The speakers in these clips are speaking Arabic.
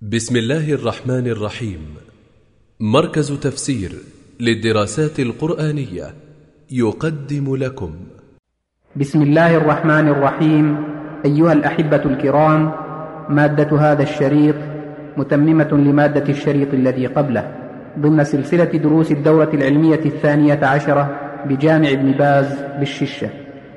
بسم الله الرحمن الرحيم. مركز تفسير للدراسات القرآنية يقدم لكم بسم الله الرحمن الرحيم. أيها الأحبة الكرام، مادة هذا الشريط متممة لمادة الشريط الذي قبله ضمن سلسلة دروس الدورة العلمية 12 بجامع ابن باز بالششة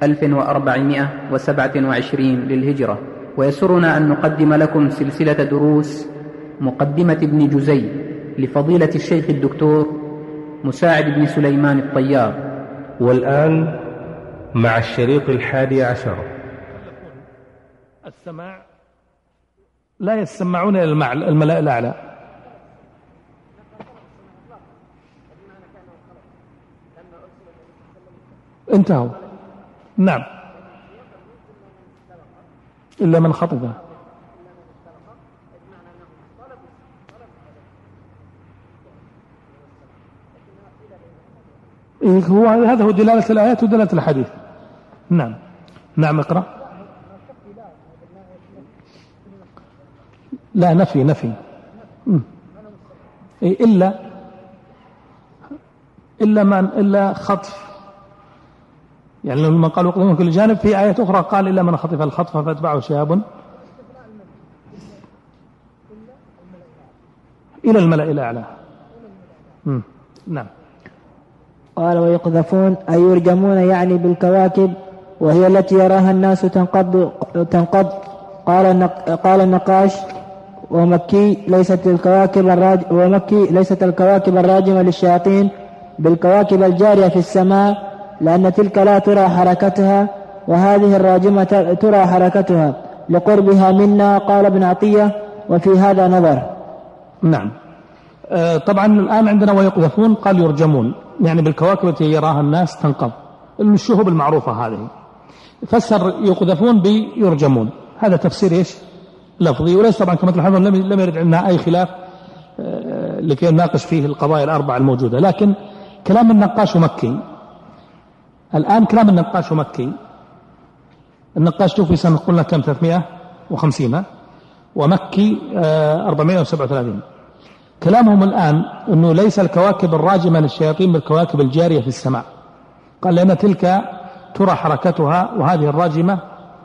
1427 للهجرة. ويسرنا أن نقدم لكم سلسلة دروس مقدمة ابن جزي لفضيلة الشيخ الدكتور مساعد بن سليمان الطيار. والآن مع الشريط 11. السماع لا يسمعون إلى الملأ الأعلى. انتهوا. نعم، إلا من خطبه. هذا هو دلالة الآيات ودلالة الحديث. نعم نعم، اقرأ. لا، نفي إلا خطف، يعني لما قالوا يقضون كل جانب، في آية أخرى قال إلا من خطف الخطف فاتبعه شهاب إلى الملأ الأعلى. نعم. قال ويقذفون أي يرجمون، يعني بالكواكب، وهي التي يراها الناس تنقض. قال النقاش ومكي ليست الكواكب الراجمة للشياطين بالكواكب الجارية في السماء، لأن تلك لا ترى حركتها، وهذه الراجمة ترى حركتها لقربها منا. قال ابن عطية وفي هذا نظر. نعم. طبعا الآن عندنا ويقذفون، قال يرجمون، يعني بالكواكب التي يراها الناس تنقض، الشهب المعروفة هذه. فسر يقذفون بيرجمون، هذا تفسير إيش؟ لفظي، وليس طبعا كما تلاحظون لم يرد عندنا أي خلاف لكي نناقش فيه القضايا الأربعة الموجودة. لكن كلام النقاش مكي. الآن كلام النقاش مكي. النقاش توفي سنة قلنا كم؟ 350، ومكي 437. كلامهم الآن أنه ليس الكواكب الراجمة للشياطين بالكواكب الجارية في السماء، قال لأن تلك ترى حركتها، وهذه الراجمة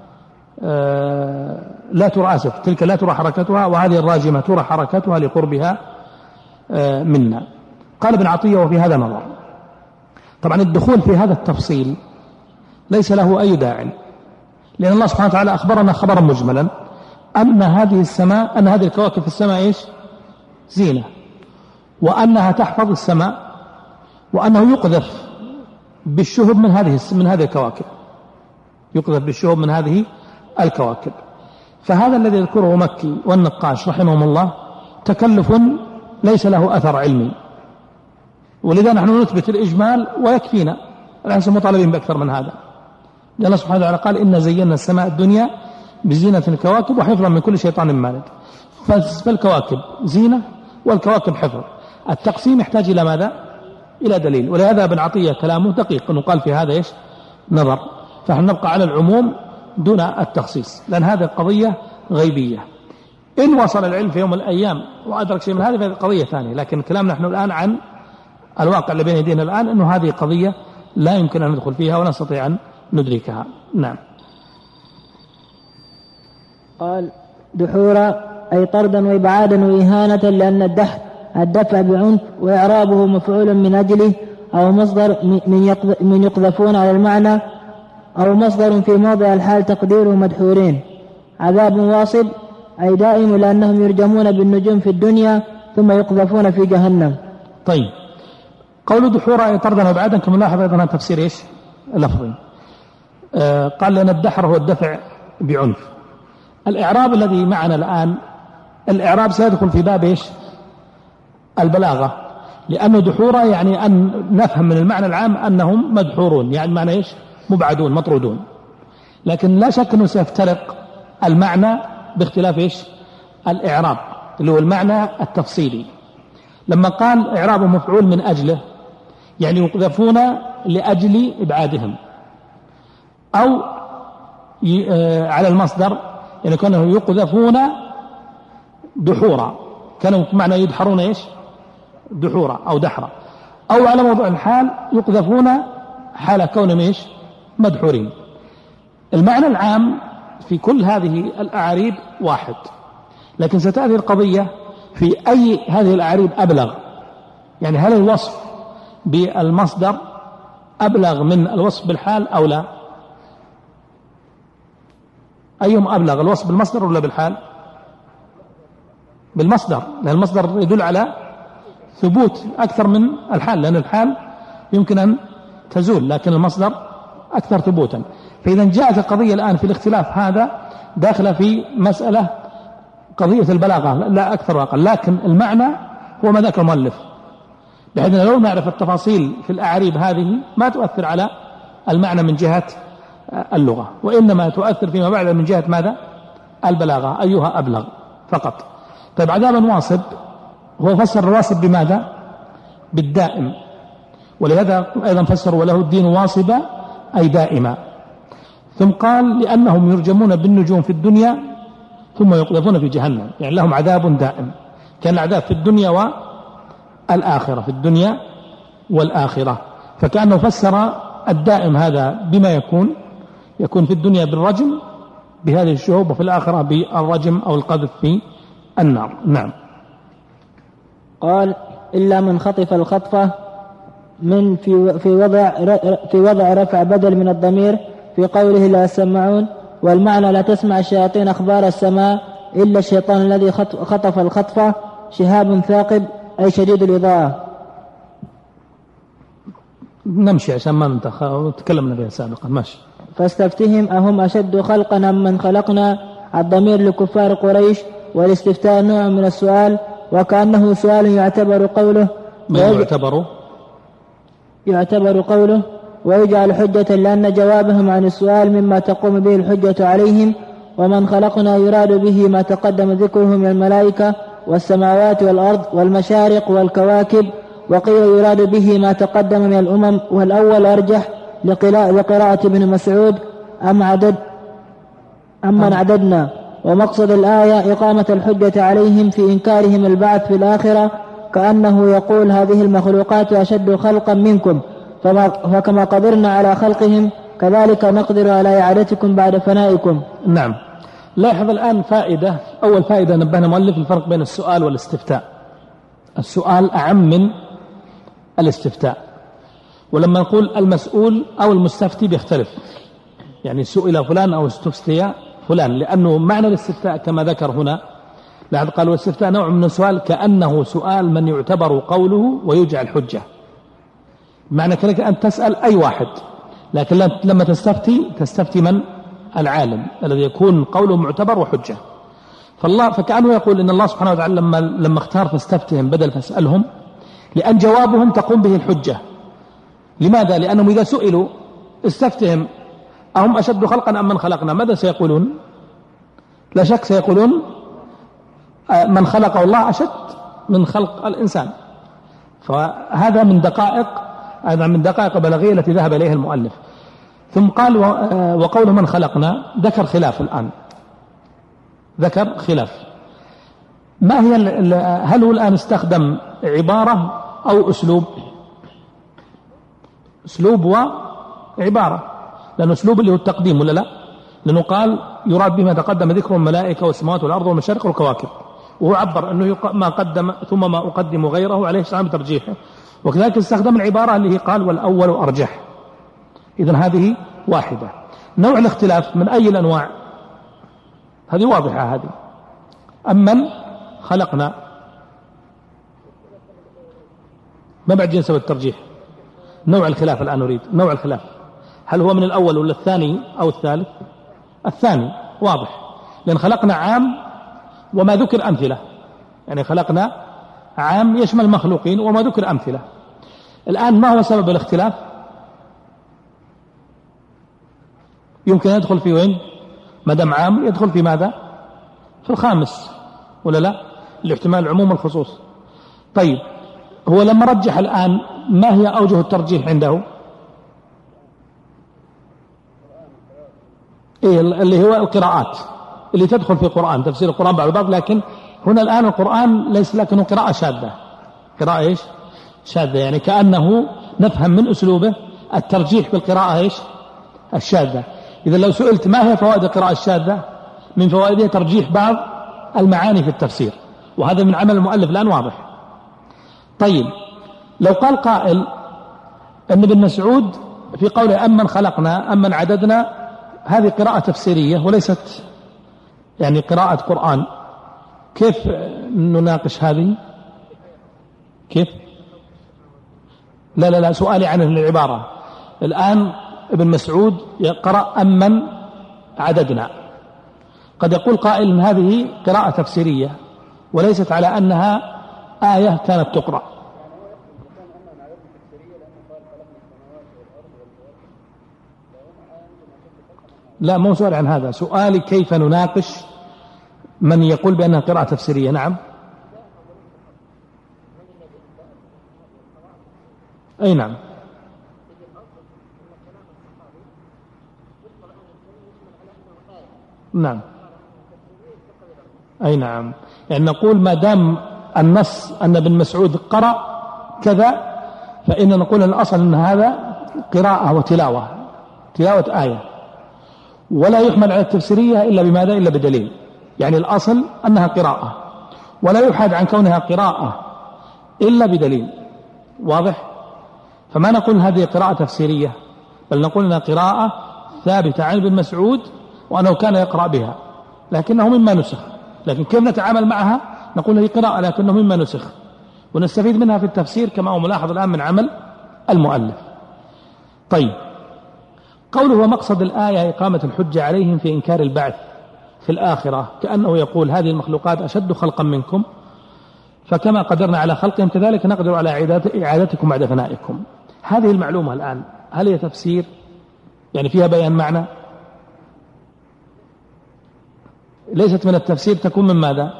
لا ترى، تلك لا ترى حركتها، وهذه الراجمة ترى حركتها لقربها منا. قال ابن عطية وفي هذا نظر. طبعا الدخول في هذا التفصيل ليس له أي داعي، لأن الله سبحانه وتعالى أخبرنا خبرا مجملا أن هذه الكواكب في السماء إيش؟ زينة، وأنها تحفظ السماء، وأنه يقذف بالشهب من هذه الكواكب، يقذف بالشهب من هذه الكواكب. فهذا الذي يذكره مكي والنقاش رحمهم الله تكلف ليس له أثر علمي، ولذا نحن نثبت الإجمال ويكفينا، ليس مطالبين بأكثر من هذا، لأن الله سبحانه وتعالى قال إن زينا السماء الدنيا بزينة الكواكب وحفظا من كل شيطان مارد. فالكواكب زينة والكواكب حفظ. التقسيم يحتاج إلى ماذا؟ إلى دليل، ولهذا ابن عطية كلامه دقيق، أنه قال في هذا إيش؟ نظر. فنحن نبقى على العموم دون التخصيص، لأن هذه قضية غيبية. إن وصل العلم في يوم من الأيام وأدرك شيء من هذه فهذه قضية ثانية، لكن كلام نحن الآن عن الواقع اللي بين يدينا الآن، أنه هذه قضية لا يمكن أن ندخل فيها ولا نستطيع أن ندركها. نعم. قال دحورا أي طردا وإبعادا وإهانة، لأن الدفع بعنف، وإعرابه مفعول من أجله، أو مصدر من يقذفون على المعنى، أو مصدر في موضع الحال تقديره مدحورين. عذاب واصب أي دائم، لأنهم يرجمون بالنجوم في الدنيا ثم يقذفون في جهنم. طيب، قول دحورا أي طردا وإبعادا كما نلاحظ أيضا تفسير إيش؟ لفظي. قال لأن الدحر هو الدفع بعنف. الإعراب الذي معنا الآن، الإعراب سيدخل في باب إيش؟ البلاغة، لأنه دحورا يعني أن نفهم من المعنى العام أنهم مدحورون، يعني معنى إيش؟ مبعدون مطرودون. لكن لا شك أنه سيفترق المعنى باختلاف إيش؟ الإعراب اللي هو المعنى التفصيلي. لما قال إعرابه مفعول من أجله، يعني يقذفون لأجل إبعادهم، أو على المصدر يعني كانوا يقذفون دحورا، كانوا معنى يدحرون إيش؟ دحورا أو دحرا. أو على موضوع الحال يقذفون حال كونهم إيش؟ مدحورين. المعنى العام في كل هذه الأعاريب واحد، لكن ستأتي القضية في أي هذه الأعاريب أبلغ، يعني هل الوصف بالمصدر أبلغ من الوصف بالحال أو لا؟ أيهم أبلغ، الوصف بالمصدر ولا بالحال؟ بالمصدر، لأن المصدر يدل على ثبوت أكثر من الحال، لأن الحال يمكن أن تزول لكن المصدر أكثر ثبوتا. فإذا جاءت القضية الآن في الاختلاف هذا داخل في مسألة قضية البلاغة لا أكثر وأقل، لكن المعنى هو ما ذكر المؤلف، بحيث لو نعرف التفاصيل في الأعاريب هذه ما تؤثر على المعنى من جهة اللغة، وإنما تؤثر فيما بعد من جهة ماذا؟ البلاغة، أيها أبلغ فقط. طيب عذابا واصب، هو فسر الواصب بماذا؟ بالدائم، ولهذا أيضا فسر وله الدين واصبا أي دائما. ثم قال لأنهم يرجمون بالنجوم في الدنيا ثم يقذفون في جهنم، يعني لهم عذاب دائم، كان العذاب في الدنيا والآخرة، في الدنيا والآخرة، فكأنه فسر الدائم هذا بما يكون في الدنيا بالرجم بهذه الشهوب، وفي الآخرة بالرجم أو القذف في النار. نعم. قال إلا من خطف الخطفة من في وضع رفع بدل من الضمير في قوله لا يسمعون، والمعنى لا تسمع الشياطين أخبار السماء إلا الشيطان الذي خطف الخطفة شهاب ثاقب أي شديد الإضاءة. نمشي عشان ما تكلمنا بها سابقا. ماشي. فاستفتهم أهم أشد خلقا أم من خلقنا، الضمير لكفار قريش، والاستفتاء نوع من السؤال، وكأنه سؤال يعتبر قوله ويجعل حجة، لأن جوابهم عن السؤال مما تقوم به الحجة عليهم. ومن خلقنا يراد به ما تقدم ذكره من الملائكة والسماوات والأرض والمشارق والكواكب، وقيل يراد به ما تقدم من الأمم، والأول أرجح لقراءة ابن مسعود أمن عددنا. ومقصد الآية إقامة الحجة عليهم في إنكارهم البعث في الآخرة، كأنه يقول هذه المخلوقات أشد خلقا منكم، فكما قدرنا على خلقهم كذلك نقدر على إعادتكم بعد فنائكم. نعم. لاحظ الآن فائدة، أول فائدة نبهنا مؤلف الفرق بين السؤال والاستفتاء. السؤال أعم من الاستفتاء، ولما نقول المسؤول أو المستفتي بيختلف، يعني سئل فلان أو استفتي فلان، لأنه معنى الاستفتاء كما ذكر هنا، لاحظ قال والاستفتاء نوع من السؤال كأنه سؤال من يعتبر قوله ويجعل حجة، معنى كذلك أن تسأل أي واحد، لكن لما تستفتي من؟ العالم الذي يكون قوله معتبر وحجة. فكأنه يقول إن الله سبحانه وتعالى لما اختار فاستفتهم بدل فاسألهم، لأن جوابهم تقوم به الحجة. لماذا؟ لأنهم إذا سئلوا استفتهم أهم أشد خلقا أم من خلقنا، ماذا سيقولون؟ لا شك سيقولون من خلقه الله أشد من خلق الإنسان. فهذا من دقائق البلاغية التي ذهب إليها المؤلف. ثم قال وقول من خلقنا، ذكر خلاف الآن، ذكر خلاف. ما هي هل هو الآن استخدم عبارة أو أسلوب؟ أسلوب وعبارة، لأن أسلوب اللي هو التقديم ولا لا؟ لأنه قال يراد بما تقدم ذكر الملائكة والسماوات والأرض والمشارق والكواكب، وهو عبر أنه ما قدم ثم ما أقدم غيره عليه السلام بترجيحه، وكذلك استخدم العبارة اللي هي قال والأول أرجح. إذن هذه واحدة. نوع الاختلاف من أي الأنواع؟ هذه واضحة هذه. أمن خلقنا ما بعد جنس الترجيح. نوع الخلاف الآن نريد نوع الخلاف، هل هو من الأول ولا الثاني أو الثالث؟ الثاني واضح، لأن خلقنا عام وما ذكر أمثلة، يعني خلقنا عام يشمل المخلوقين وما ذكر أمثلة. الآن ما هو سبب الاختلاف؟ يمكن يدخل في وين؟ ما دام عام يدخل في ماذا؟ في الخامس ولا لا؟ الاحتمال العموم والخصوص. طيب هو لما رجح الآن ما هي أوجه الترجيح عنده؟ إيه اللي هو القراءات اللي تدخل في القرآن، تفسير القرآن بعض، لكن هنا الآن القرآن ليس لكنه قراءة شاذة. قراءة إيش؟ شاذة، يعني كأنه نفهم من أسلوبه الترجيح بالقراءة إيش؟ الشاذة. إذا لو سئلت ما هي فوائد القراءة الشاذة؟ من فوائدها ترجيح بعض المعاني في التفسير، وهذا من عمل المؤلف الآن واضح. طيب، لو قال قائل أن ابن مسعود في قوله أمن خلقنا أمن عددنا هذه قراءة تفسيرية وليست يعني قراءة قرآن، كيف نناقش هذه؟ كيف؟ لا سؤالي عن العبارة. الآن ابن مسعود يقرأ أمن عددنا، قد يقول قائل إن هذه قراءة تفسيرية وليست على أنها آية كانت تقرأ. لا، مو سؤال عن هذا، سؤالي كيف نناقش من يقول بأنها قراءة تفسيرية. نعم، أي نعم، نعم، أي نعم، يعني نقول ما دام النص أن ابن مسعود قرأ كذا فإن نقول الأصل أن هذا قراءة وتلاوة، تلاوة آية، ولا يحمل على التفسيرية إلا بماذا؟ إلا بدليل. يعني الأصل أنها قراءة، ولا يحاد عن كونها قراءة إلا بدليل. واضح؟ فما نقول هذه قراءة تفسيرية، بل نقول أنها قراءة ثابتة عن ابن مسعود وأنه كان يقرأ بها لكنه مما نسخ. لكن كيف نتعامل معها؟ نقول هي قراءة لكنه مما نسخ، ونستفيد منها في التفسير كما هو ملاحظ الآن من عمل المؤلف. طيب، قوله ومقصد الآية إقامة الحجة عليهم في إنكار البعث في الآخرة، كأنه يقول هذه المخلوقات أشد خلقا منكم، فكما قدرنا على خلقهم كذلك نقدر على إعادتكم بعد فنائكم. هذه المعلومة الآن هل هي تفسير؟ يعني فيها بيان معنى؟ ليست من التفسير، تكون من ماذا؟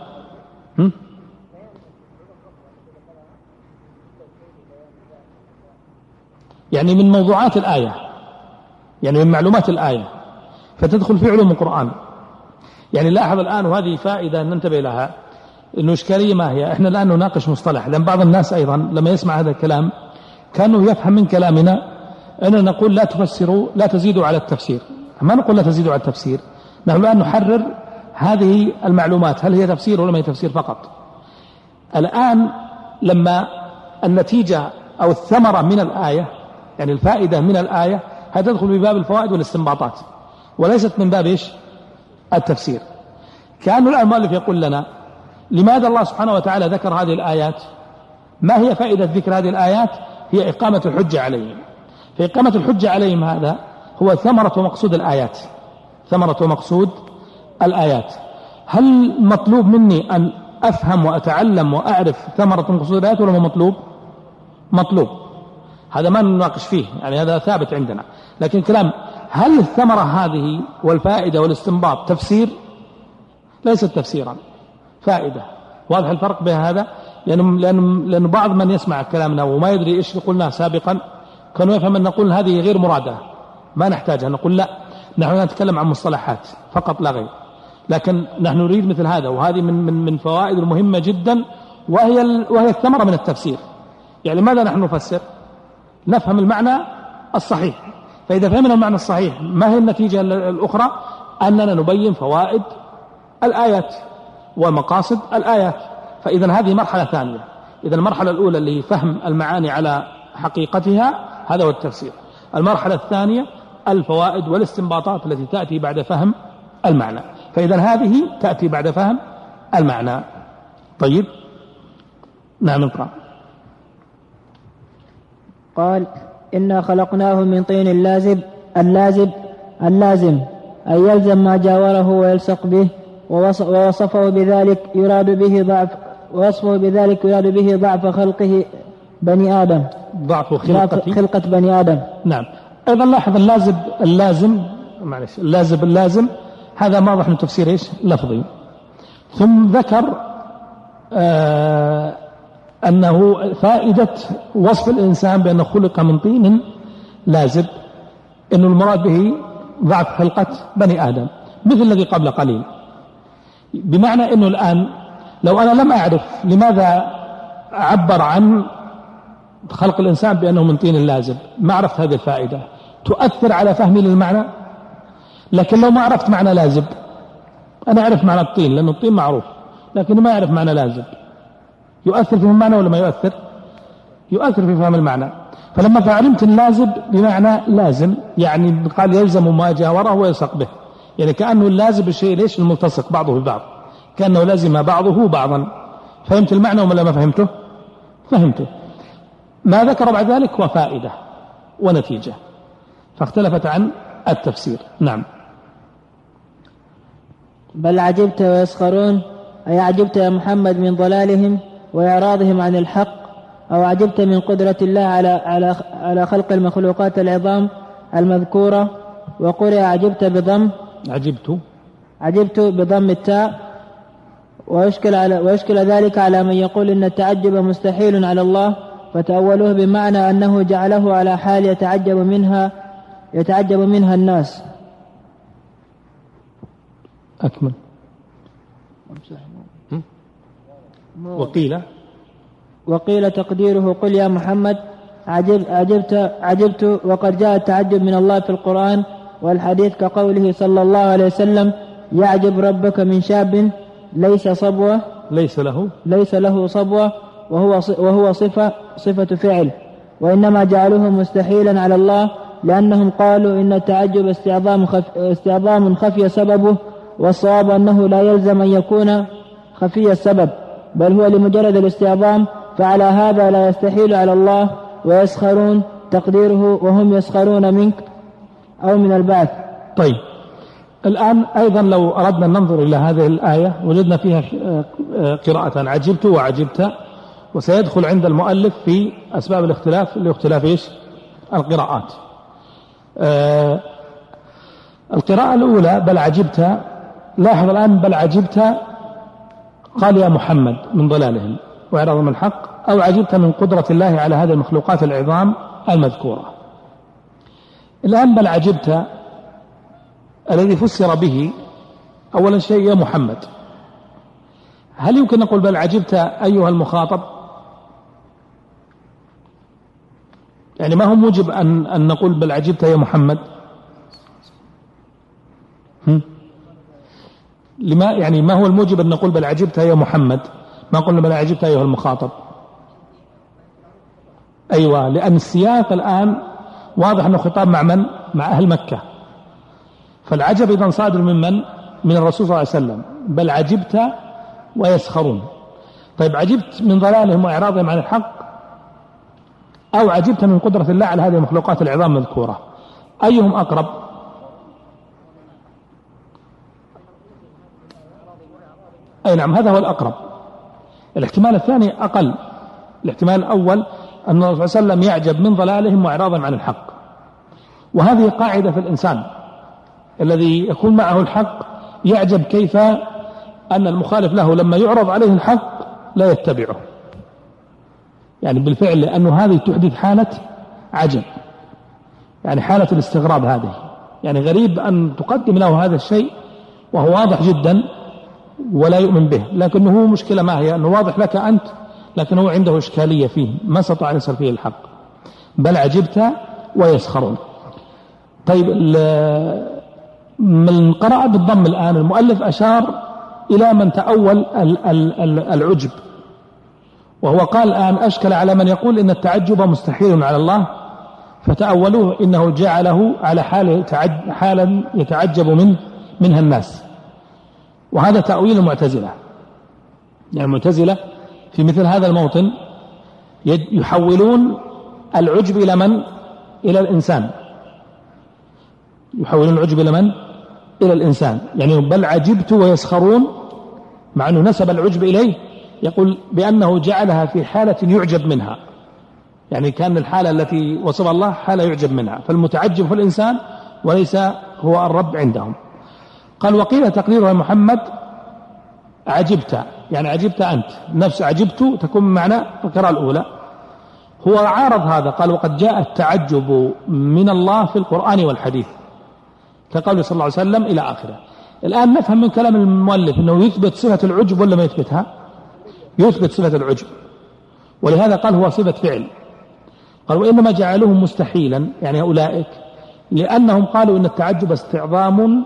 يعني من موضوعات الآية، يعني من معلومات الآية، فتدخل في علوم القرآن. يعني لاحظ الآن، وهذه فائدة ننتبه لها، إنه إشكالية ما هي؟ إحنا الآن نناقش مصطلح، لأن بعض الناس أيضا لما يسمع هذا الكلام كانوا يفهم من كلامنا أننا نقول لا تفسروا، لا تزيدوا على التفسير. ما نقول لا تزيدوا على التفسير، نحن الآن نحرر هذه المعلومات هل هي تفسير ولا ما هي تفسير فقط. الآن لما النتيجة أو الثمرة من الآية، يعني الفائدة من الآية، هتدخل في باب الفوائد والاستنباطات وليست من باب إيش؟ التفسير. كأنه الآن المؤلف يقول لنا لماذا الله سبحانه وتعالى ذكر هذه الآيات؟ ما هي فائدة ذكر هذه الآيات؟ هي إقامة الحجة عليهم. فإقامة الحجة عليهم هذا هو ثمرة ومقصود الآيات، ثمرة ومقصود الآيات. هل مطلوب مني أن أفهم وأتعلم وأعرف ثمرة ومقصود الآيات ولا مطلوب؟ مطلوب، هذا ما نناقش فيه، يعني هذا ثابت عندنا. لكن كلام هل الثمرة هذه والفائدة والاستنباط تفسير؟ ليست تفسيرا، فائدة. واضح الفرق بين هذا؟ لأن بعض من يسمع كلامنا وما يدري إيش قلنا سابقا كانوا يفهم أن نقول هذه غير مرادة ما نحتاجها. نقول لا، نحن نتكلم عن مصطلحات فقط لا غير، لكن نحن نريد مثل هذا، وهذه من فوائد المهمة جدا، وهي الثمرة من التفسير. يعني ماذا نحن نفسر؟ نفهم المعنى الصحيح. فإذا فهمنا المعنى الصحيح ما هي النتيجة الأخرى؟ أننا نبين فوائد الآيات ومقاصد الآيات. فإذا هذه مرحلة ثانية. إذا المرحلة الأولى اللي هي فهم المعاني على حقيقتها، هذا هو التفسير. المرحلة الثانية الفوائد والاستنباطات التي تأتي بعد فهم المعنى. فإذا هذه تأتي بعد فهم المعنى. طيب، نعم، نقرأ. قال إنا خلقناهم من طين اللازم أي يلزم ما جاوره ويلصق به، ووصفه بذلك يراد به ضعف خلقه بني آدم، ضعف خلقة بني آدم. نعم. أيضا لاحظ اللازم هذا واضح من تفسير إيش؟ لفظي. ثم ذكر أنه فائدة وصف الإنسان بأنه خلق من طين لازب، أنه المراد به ضعف خلقة بني آدم مثل الذي قبل قليل، بمعنى أنه الآن لو أنا لم أعرف لماذا عبر عن خلق الإنسان بأنه من طين لازب، ما عرفت هذه الفائدة تؤثر على فهمي للمعنى. لكن لو ما عرفت معنى لازب، أنا أعرف معنى الطين لأن الطين معروف، لكن ما أعرف معنى لازب، يؤثر في المعنى ولا ما يؤثر؟ يؤثر في فهم المعنى. فلما فعلمت اللازب بمعنى لازم، يعني قال يلزم ما جاوره ويلصق به، يعني كأنه اللازم الشيء ليش الملتصق بعضه ببعض، كأنه لازم بعضه بعضا. فهمت المعنى ولا ما فهمته؟ فهمته. ما ذكر بعد ذلك وفائدة ونتيجة، فاختلفت عن التفسير. نعم. بل عجبت ويسخرون، أي عجبت يا محمد من ضلالهم وإعراضهم عن الحق، أو عجبت من قدرة الله على خلق المخلوقات العظام المذكورة. وقرئ عجبت بضم عجبت بضم التاء، ويشكل ذلك على من يقول إن التعجب مستحيل على الله، فتأولوه بمعنى أنه جعله على حال يتعجب منها الناس. أكمل. وقيل تقديره قل يا محمد عجبت وقد جاء التعجب من الله في القرآن والحديث، كقوله صلى الله عليه وسلم يعجب ربك من شاب ليس له صبوة وهو صفة فعل، وإنما جعلوه مستحيلا على الله لأنهم قالوا إن التعجب استعظام خفي سببه، والصواب أنه لا يلزم أن يكون خفي السبب، بل هو لمجرد الاستعظام، فعلى هذا لا يستحيل على الله. ويسخرون تقديره وهم يسخرون منك أو من البعث. طيب، الآن أيضا لو أردنا أن ننظر إلى هذه الآية وجدنا فيها قراءة عجبت وعجبت، وسيدخل عند المؤلف في أسباب الاختلاف لاختلاف إيش؟ القراءات. القراءة الأولى بل عجبت، لاحظ الآن بل عجبت قال يا محمد من ضلالهم وإعراضهم من الحق، أو عجبت من قدرة الله على هذه المخلوقات العظام المذكورة. الآن بل عجبت الذي فسر به أولا شيء يا محمد، هل يمكن نقول بل عجبت أيها المخاطب؟ يعني ما هو موجب أن نقول بل عجبت يا محمد؟ يعني ما هو الموجب أن نقول بل عجبت يا محمد، ما قلنا بل عجبت أيها المخاطب؟ أيوة، لأن السياق الآن واضح أنه خطاب مع من؟ مع أهل مكة، فالعجب إذن صادر من الرسول صلى الله عليه وسلم. بل عجبت ويسخرون. طيب، عجبت من ضلالهم وإعراضهم عن الحق، أو عجبت من قدرة الله على هذه المخلوقات العظام المذكورة، أيهم أقرب؟ أي نعم، هذا هو الأقرب. الاحتمال الثاني أقل. الاحتمال الأول أن الرسول صلى الله عليه وسلم يعجب من ضلالهم وإعراضهم عن الحق، وهذه قاعدة في الإنسان الذي يكون معه الحق يعجب كيف أن المخالف له لما يعرض عليه الحق لا يتبعه، يعني بالفعل، لأنه هذه تحدث حالة عجب، يعني حالة الاستغراب هذه، يعني غريب أن تقدم له هذا الشيء وهو واضح جدا ولا يؤمن به، لكنه مشكلة ما هي؟ أنه واضح لك أنت، لكنه عنده إشكالية فيه ما استطاع أن يصل فيه الحق. بل عجبت ويسخرون. طيب، من قرأ بالضم الآن المؤلف أشار إلى من تأول العجب، وهو قال الآن أشكل على من يقول إن التعجب مستحيل على الله، فتأولوه إنه جعله على حالا يتعجب منها الناس، وهذا تأويل المعتزلة. يعني المعتزلة في مثل هذا الموطن يحولون العجب إلى من؟ إلى الإنسان. يحولون العجب إلى من؟ إلى الإنسان. يعني بل عجبت ويسخرون، مع أنه نسب العجب إليه، يقول بأنه جعلها في حالة يعجب منها، يعني كان الحالة التي وصف الله حالة يعجب منها، فالمتعجب في الإنسان وليس هو الرب عندهم. قال وقيل تقريره محمد عجبت، يعني عجبت أنت، نفس عجبت تكون معنى القراءة الأولى. هو عارض هذا، قال وقد جاء التعجب من الله في القرآن والحديث، كقوله صلى الله عليه وسلم إلى آخره. الآن نفهم من كلام المؤلف أنه يثبت صفة العجب ولا ما يثبتها؟ يثبت صفة العجب، ولهذا قال هو صفة فعل. قال وإنما جعلوه مستحيلا يعني أولئك لأنهم قالوا إن التعجب استعظام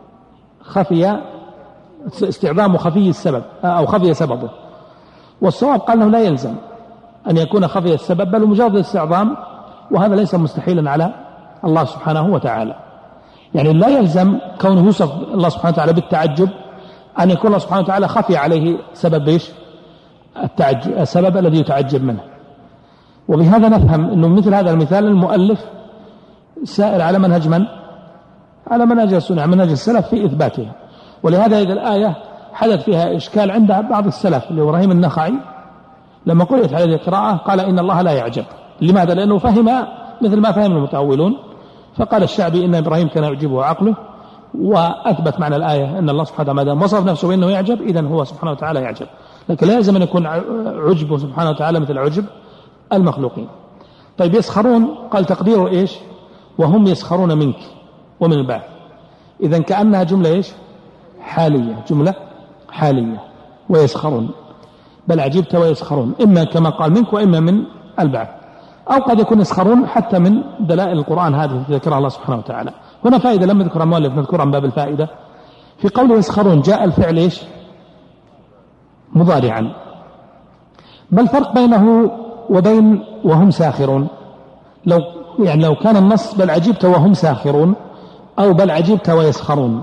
خفي السبب أو خفي سببه، والصواب قال أنه لا يلزم أن يكون خفي السبب بل مجرد الاستعظام، وهذا ليس مستحيلا على الله سبحانه وتعالى. يعني لا يلزم كونه يوصف الله سبحانه وتعالى بالتعجب أن يكون الله سبحانه وتعالى خفي عليه سبب إيش؟ التعجب، السبب الذي يتعجب منه. وبهذا نفهم أنه مثل هذا المثال المؤلف سائر على منهج من؟ على منهج السنة، على منهج السلف في إثباتها. ولهذا إذا الآية حدث فيها إشكال عند بعض السلف اللي هو إبراهيم النخعي لما قرأت عليه القراءة قال إن الله لا يعجب. لماذا؟ لأنه فهم مثل ما فهم المتأولون، فقال الشعبي إن إبراهيم كان يعجبه عقله، وأثبت معنى الآية أن الله سبحانه وتعالى ما وصف نفسه بأنه يعجب إذن هو سبحانه وتعالى يعجب، لكن لا يلزم أن يكون عجبه سبحانه وتعالى مثل عجب المخلوقين. طيب يسخرون قال تقديره إيش؟ وهم يسخرون منك ومن البعث. إذن كأنها جملة إيش؟ حالية، جملة حالية. ويسخرون بل عجبت ويسخرون، إما كما قال منك وإما من البعث، أو قد يكون يسخرون حتى من دلائل القرآن هذه ذكرها الله سبحانه وتعالى. هنا فائدة لم يذكر المؤلف نذكرها من باب الفائدة. في قوله يسخرون جاء الفعل إيش؟ مضارعا. ما الفرق بينه وبين وهم ساخرون؟ لو كان النص بل عجبت وهم ساخرون أو بل عجبت ويسخرون.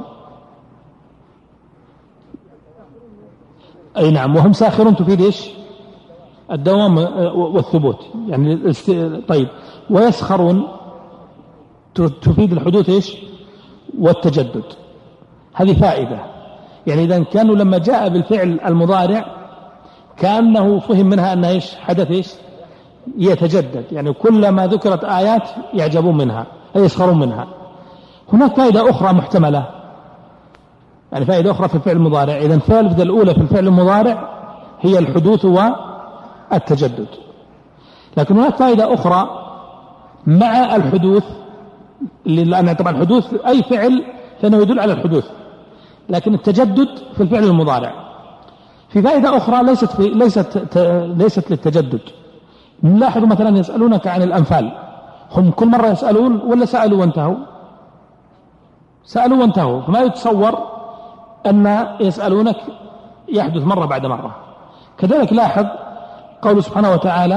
أي نعم، وهم ساخرون تفيد إيش؟ الدوام والثبوت يعني طيب، ويسخرون تفيد الحدوث إيش؟ والتجدد. هذه فائدة. يعني إذا كانوا لما جاء بالفعل المضارع كأنه فهم منها أنها إيش؟ حدث إيش؟ يتجدد، يعني كلما ذكرت آيات يعجبون منها أي يسخرون منها. هناك فائدة أخرى محتملة، يعني فائدة أخرى في الفعل المضارع. إذا الفائدة الأولى في الفعل المضارع هي الحدوث والتجدد، لكن هناك فائدة أخرى مع الحدوث، لأن طبعا حدوث أي فعل فإنه يدل على الحدوث، لكن التجدد في الفعل المضارع. في فائدة أخرى ليست للتجدد. نلاحظ مثلا يسألونك عن الأنفال، هم كل مرة يسألون ولا سألوا وانتهوا؟ سألوا وانتهوا، فما يتصور أن يسألونك يحدث مرة بعد مرة. كذلك لاحظ قوله سبحانه وتعالى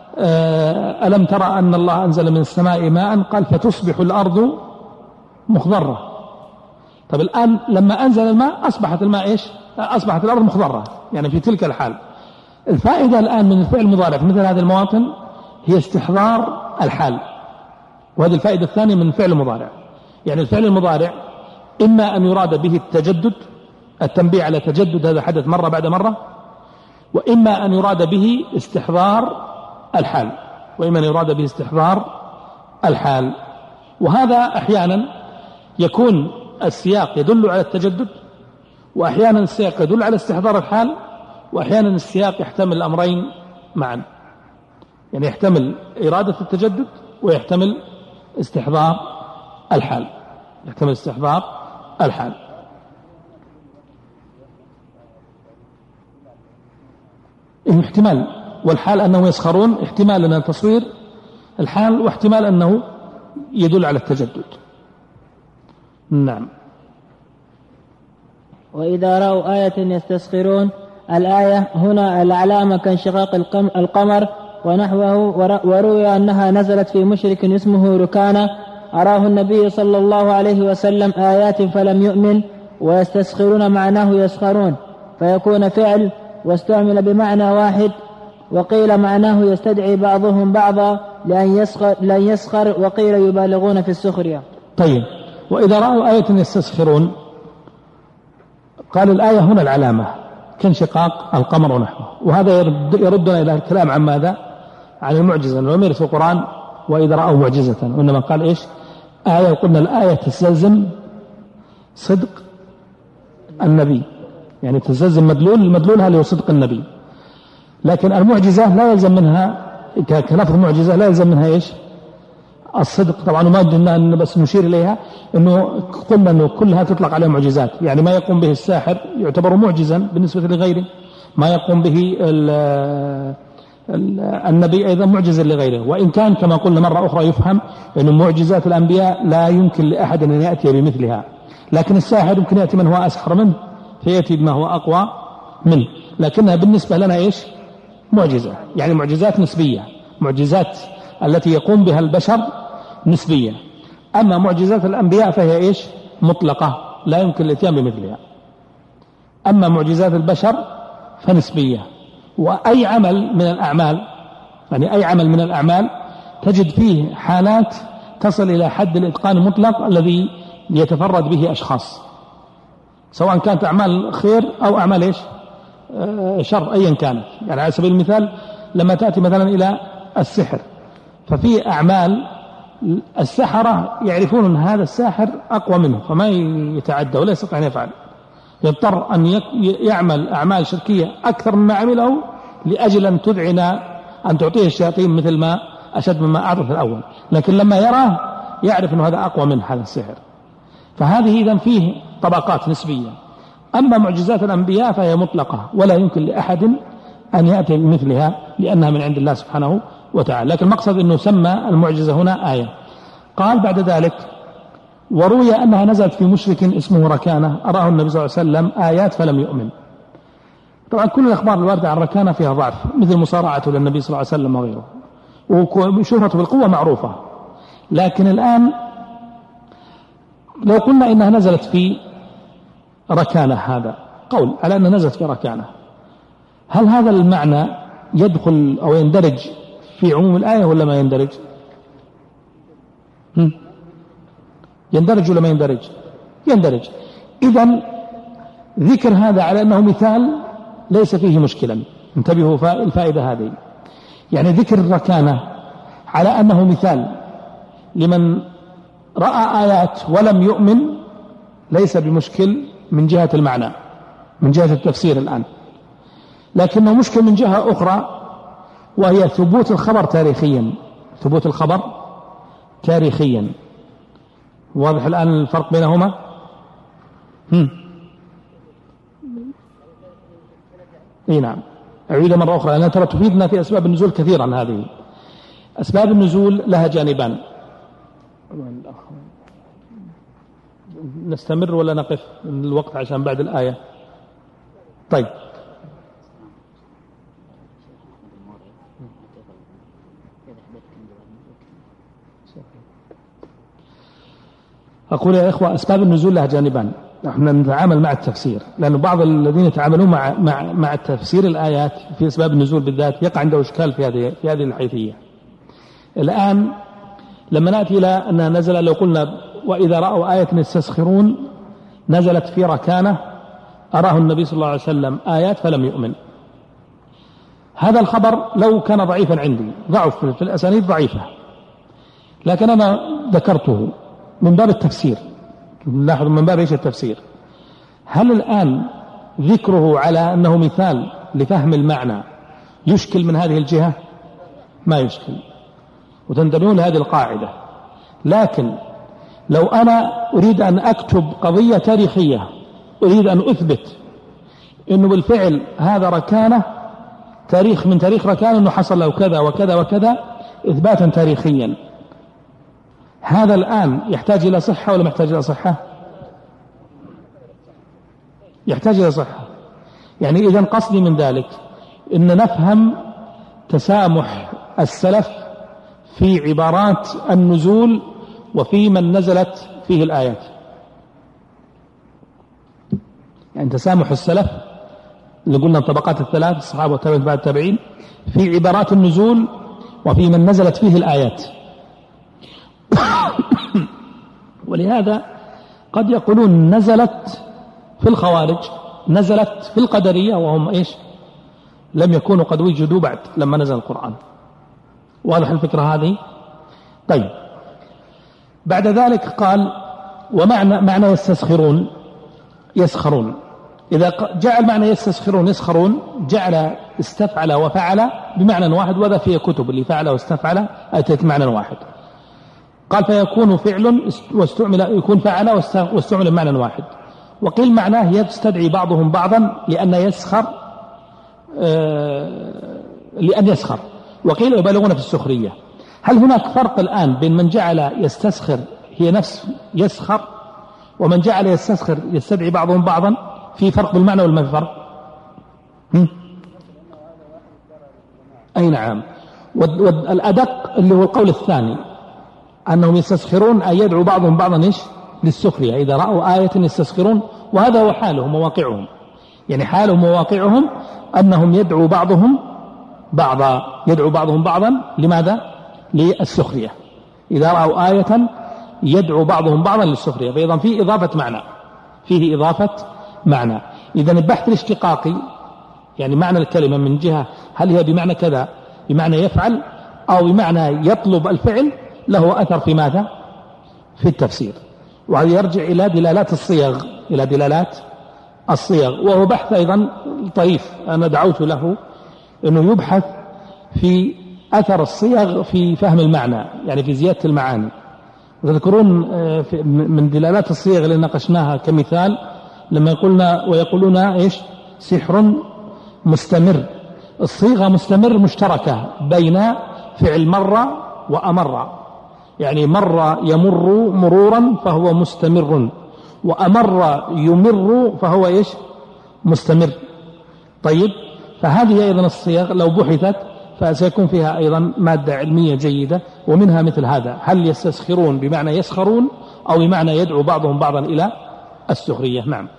ألم ترى أن الله أنزل من السماء ماء قال فتصبح الأرض مخضرة. طب الآن لما أنزل الماء أصبحت الماء إيش؟ أصبحت الأرض مخضرة، يعني في تلك الحال. الفائدة الآن من الفعل المضارع في مثل هذه المواطن هي استحضار الحال، وهذه الفائدة الثانية من الفعل المضارع. يعني الفعل المضارع إما أن يراد به التجدد، التنبيه على تجدد هذا حدث مرة بعد مرة، وإما أن يراد به استحضار الحال، وإما أن يراد به استحضار الحال. وهذا أحيانا يكون السياق يدل على التجدد، وأحيانا السياق يدل على استحضار الحال، وأحيانا السياق يحتمل الأمرين معا، يعني يحتمل إرادة التجدد ويحتمل استحضار الحال، يحتمل استحضار الحال. احتمال، والحال أنه يسخرون احتمال أن تصوير الحال، واحتمال أنه يدل على التجدد. نعم. وإذا رأوا آية يستسخرون، الآية هنا العلامة كانشقاق القمر ونحوه، وروي أنها نزلت في مشرك اسمه ركانة أراه النبي صلى الله عليه وسلم آيات فلم يؤمن، ويستسخرون معناه يسخرون، فيكون فعل واستعمل بمعنى واحد. وقيل معناه يستدعي بعضهم بعضا لأن يسخر، وقيل يبالغون في السخرية. طيب، وإذا رأوا آية يستسخرون قال الآية هنا العلامة كانشقاق القمر ونحوه، وهذا يردنا إلى الكلام عن ماذا؟ عن المعجزة. الأمير في القرآن وإذا رأوا معجزة، وإنما قال إيش؟ آية، وقلنا الآية تستلزم صدق النبي، يعني تستلزم مدلولها اللي هو صدق النبي. لكن المعجزة لا يلزم منها كلفظ معجزة لا يلزم منها إيش؟ الصدق. طبعا ما قلنا بس نشير إليها إنه قلنا إنه كلها تطلق عليها معجزات، يعني ما يقوم به الساحر يعتبر معجزا بالنسبة لغيره، ما يقوم به النبي أيضا معجزا لغيره، وإن كان كما قلنا مرة أخرى يفهم أن معجزات الأنبياء لا يمكن لأحد أن يأتي بمثلها، لكن الساحر يمكن يأتي من هو أسحر منه فيأتي بما هو أقوى منه، لكنها بالنسبة لنا إيش؟ معجزة، يعني معجزات نسبية، معجزات التي يقوم بها البشر نسبية، أما معجزات الأنبياء فهي إيش؟ مطلقة لا يمكن الاتيان بمثلها. أما معجزات البشر فنسبية. وأي عمل من الأعمال، يعني أي عمل من الأعمال تجد فيه حالات تصل إلى حد الإتقان المطلق الذي يتفرد به أشخاص، سواء كانت أعمال خير أو أعمال إيش؟ شر أيا كانت. يعني على سبيل المثال لما تأتي مثلا إلى السحر، ففي أعمال السحرة يعرفون أن هذا الساحر أقوى منه فما يتعدى ولا يستطيع أن يفعل، يضطر أن يعمل أعمال شركية أكثر مما عمله لأجل أن تذعن أن تعطيه الشياطين مثل ما أشد مما أعطى في الأول، لكن لما يراه يعرف أن هذا أقوى من هذا السحر. فهذه إذن فيه طبقات نسبية. أما معجزات الأنبياء فهي مطلقة ولا يمكن لأحد أن يأتي بمثلها لأنها من عند الله سبحانه وتعالى. لكن المقصد أنه سمى المعجزة هنا آية. قال بعد ذلك: وروي أنها نزلت في مشرك اسمه ركانة أراه النبي صلى الله عليه وسلم آيات فلم يؤمن. طبعا كل الأخبار الواردة عن ركانة فيها ضعف، مثل مصارعته للنبي صلى الله عليه وسلم وغيره، وشهرته بالقوة معروفة. لكن الآن لو قلنا إنها نزلت في ركانة، هذا قول على أنها نزلت في ركانة، هل هذا المعنى يدخل أو يندرج في عموم الآية ولا ما يندرج؟ يندرج ولا ما يندرج؟ يندرج. إذن ذكر هذا على أنه مثال ليس فيه مشكلا. انتبهوا الفائدة هذه، يعني ذكر الركانة على أنه مثال لمن رأى آيات ولم يؤمن ليس بمشكل من جهة المعنى، من جهة التفسير الآن، لكنه مشكل من جهة أخرى، وهي ثبوت الخبر تاريخيا. ثبوت الخبر تاريخيا. واضح الآن الفرق بينهما؟ اي نعم، أعيد مرة أخرى لأنها ترى تفيدنا في أسباب النزول كثيرا. هذه أسباب النزول لها جانبان. نستمر ولا نقف الوقت عشان بعد الآية؟ طيب، أقول يا إخوة أسباب النزول لها جانبان. نحن نتعامل مع التفسير، لأن بعض الذين يتعاملون مع تفسير الآيات في أسباب النزول بالذات يقع عنده إشكال في هذه الحيثية. الآن لما نأتي إلى أنها نزل، لو قلنا وإذا رأوا آية يستسخرون، نزلت في ركانة أراه النبي صلى الله عليه وسلم آيات فلم يؤمن. هذا الخبر لو كان ضعيفا عندي، ضعف في الأسانيد ضعيفة، لكن أنا ذكرته من باب التفسير. لاحظوا من باب إيش التفسير. هل الآن ذكره على أنه مثال لفهم المعنى يشكل من هذه الجهة؟ ما يشكل، وتنتبهون لهذه القاعدة. لكن لو أنا أريد أن أكتب قضية تاريخية، أريد أن أثبت أنه بالفعل هذا ركانة، تاريخ من تاريخ ركانة أنه حصل له كذا وكذا وكذا إثباتا تاريخيا، هذا الآن يحتاج إلى صحة ولا محتاج إلى صحة؟ يحتاج إلى صحة. يعني إذن قصدي من ذلك أن نفهم تسامح السلف في عبارات النزول وفي من نزلت فيه الآيات. يعني تسامح السلف اللي قلنا الطبقات الثلاث، الصحابة والتابعين بعد التابعين، في عبارات النزول وفي من نزلت فيه الآيات. ولهذا قد يقولون نزلت في الخوارج، نزلت في القدرية، وهم إيش؟ لم يكونوا قد وجدوا بعد لما نزل القرآن. واضح الفكرة هذه؟ طيب، بعد ذلك قال: ومعنى يستسخرون، يسخرون. إذا جعل معنى يستسخرون يسخرون، جعل استفعل وفعل بمعنى واحد، وذا في كتب اللي فعل واستفعل أتت معنى واحد. قال: فيكون فعل واستعمل، يكون فعل واستعمل بمعنى واحد. وقيل معناه يستدعي بعضهم بعضا، لأن يسخر لأن يسخر، وقيل يبالغون في السخرية. هل هناك فرق الآن بين من جعل يستسخر هي نفس يسخر ومن جعل يستسخر يستدعي بعضهم بعضا؟ في فرق بالمعنى ولا ما في فرق؟ أي نعم. والأدق اللي هو القول الثاني أنهم يستسخرون أن يدعو بعضهم بعضا إيش؟ للسخرية، إذا رأوا آية يستسخرون، وهذا هو حالهم وواقعهم، يعني حالهم وواقعهم أنهم يدعو بعضهم بعضا لماذا؟ للسخرية. إذا رأوا آية يدعو بعضهم بعضا للسخرية، فإذا فيه إضافة معنى. إذا البحث الاشتقاقي يعني معنى الكلمة من جهة هل هي بمعنى كذا بمعنى يفعل أو بمعنى يطلب الفعل له أثر في ماذا؟ في التفسير. وهذا يرجع إلى دلالات الصيغ، وهو بحث أيضا طريف أنا دعوت له أنه يبحث في أثر الصيغ في فهم المعنى، يعني في زيادة المعاني. وتذكرون من دلالات الصيغ اللي ناقشناها كمثال لما يقولون إيش؟ سحر مستمر. الصيغة مستمر مشتركة بين فعل مر وأمر، يعني مر يمر مرورا فهو مستمر، وأمر يمر فهو إيش؟ مستمر. طيب، فهذه أيضا الصيغ لو بحثت فسيكون فيها أيضا مادة علمية جيدة، ومنها مثل هذا: هل يستسخرون بمعنى يسخرون أو بمعنى يدعو بعضهم بعضا إلى السخرية؟ نعم.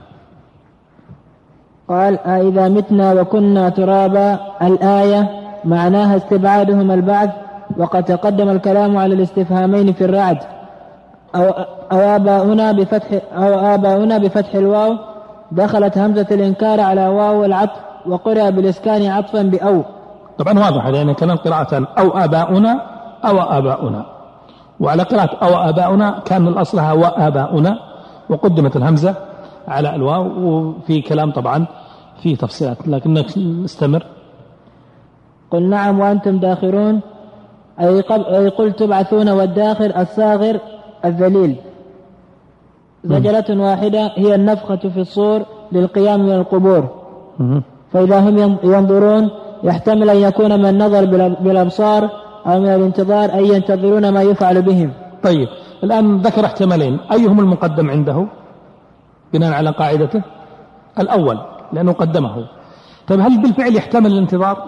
قال: أإذا متنا وكنا ترابا، الآية معناها استبعادهم البعث، وقد تقدم الكلام على الاستفهامين في الرعد. أو آباؤنا بفتح الواو، دخلت همزة الإنكار على واو العطف، وقرأ بالإسكان عطفا بأو. طبعا واضح، لأن كان قراءة أو آباؤنا، وعلى قراءة أو آباؤنا كان الأصلها وآباؤنا، وقدمت الهمزة على الواو، وفي كلام طبعا في تفصيلات، لكن نستمر. قل نعم وأنتم داخرون، أي قل تبعثون، والداخر الصاغر الذليل. زجرة واحدة هي النفخة في الصور للقيام من القبور. فإذا هم ينظرون يحتمل أن يكون من نظر بالأبصار أو من الانتظار، أي ينتظرون ما يفعل بهم. طيب، الآن ذكر احتمالين، أيهم المقدم عنده بناء على قاعدته؟ الأول، لأنه قدمه. طيب، هل بالفعل يحتمل الانتظار؟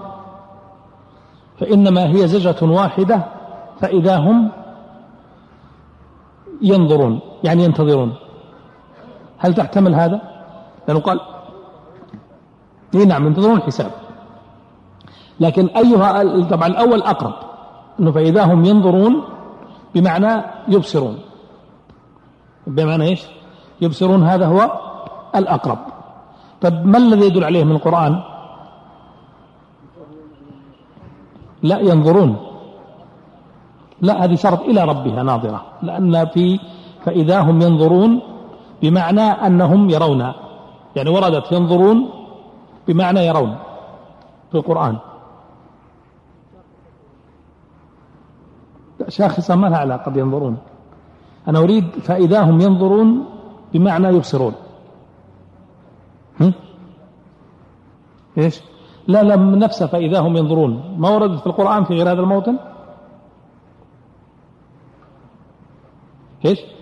فإنما هي زجرة واحدة فإذا هم ينظرون، يعني ينتظرون. هل تحتمل هذا؟ لأنه قال نعم ينتظرون الحساب، لكن أيها طبعا الأول أقرب، أنه فإذا هم ينظرون بمعنى يبصرون، بمعنى إيش؟ يبصرون، هذا هو الأقرب. طب ما الذي يدل عليه من القرآن؟ لا ينظرون، لا، هذه شرط إلى ربها ناظرة، لأن فإذا هم ينظرون بمعنى أنهم يرون، يعني وردت ينظرون بمعنى يرون في القرآن. شاخصة ما لها علاقة بينظرون، أنا أريد فإذا هم ينظرون بمعنى يبصرون. إيش؟ لا نفسه فإذا هم ينظرون ما وردت في القرآن في غير هذا الموطن. إيش؟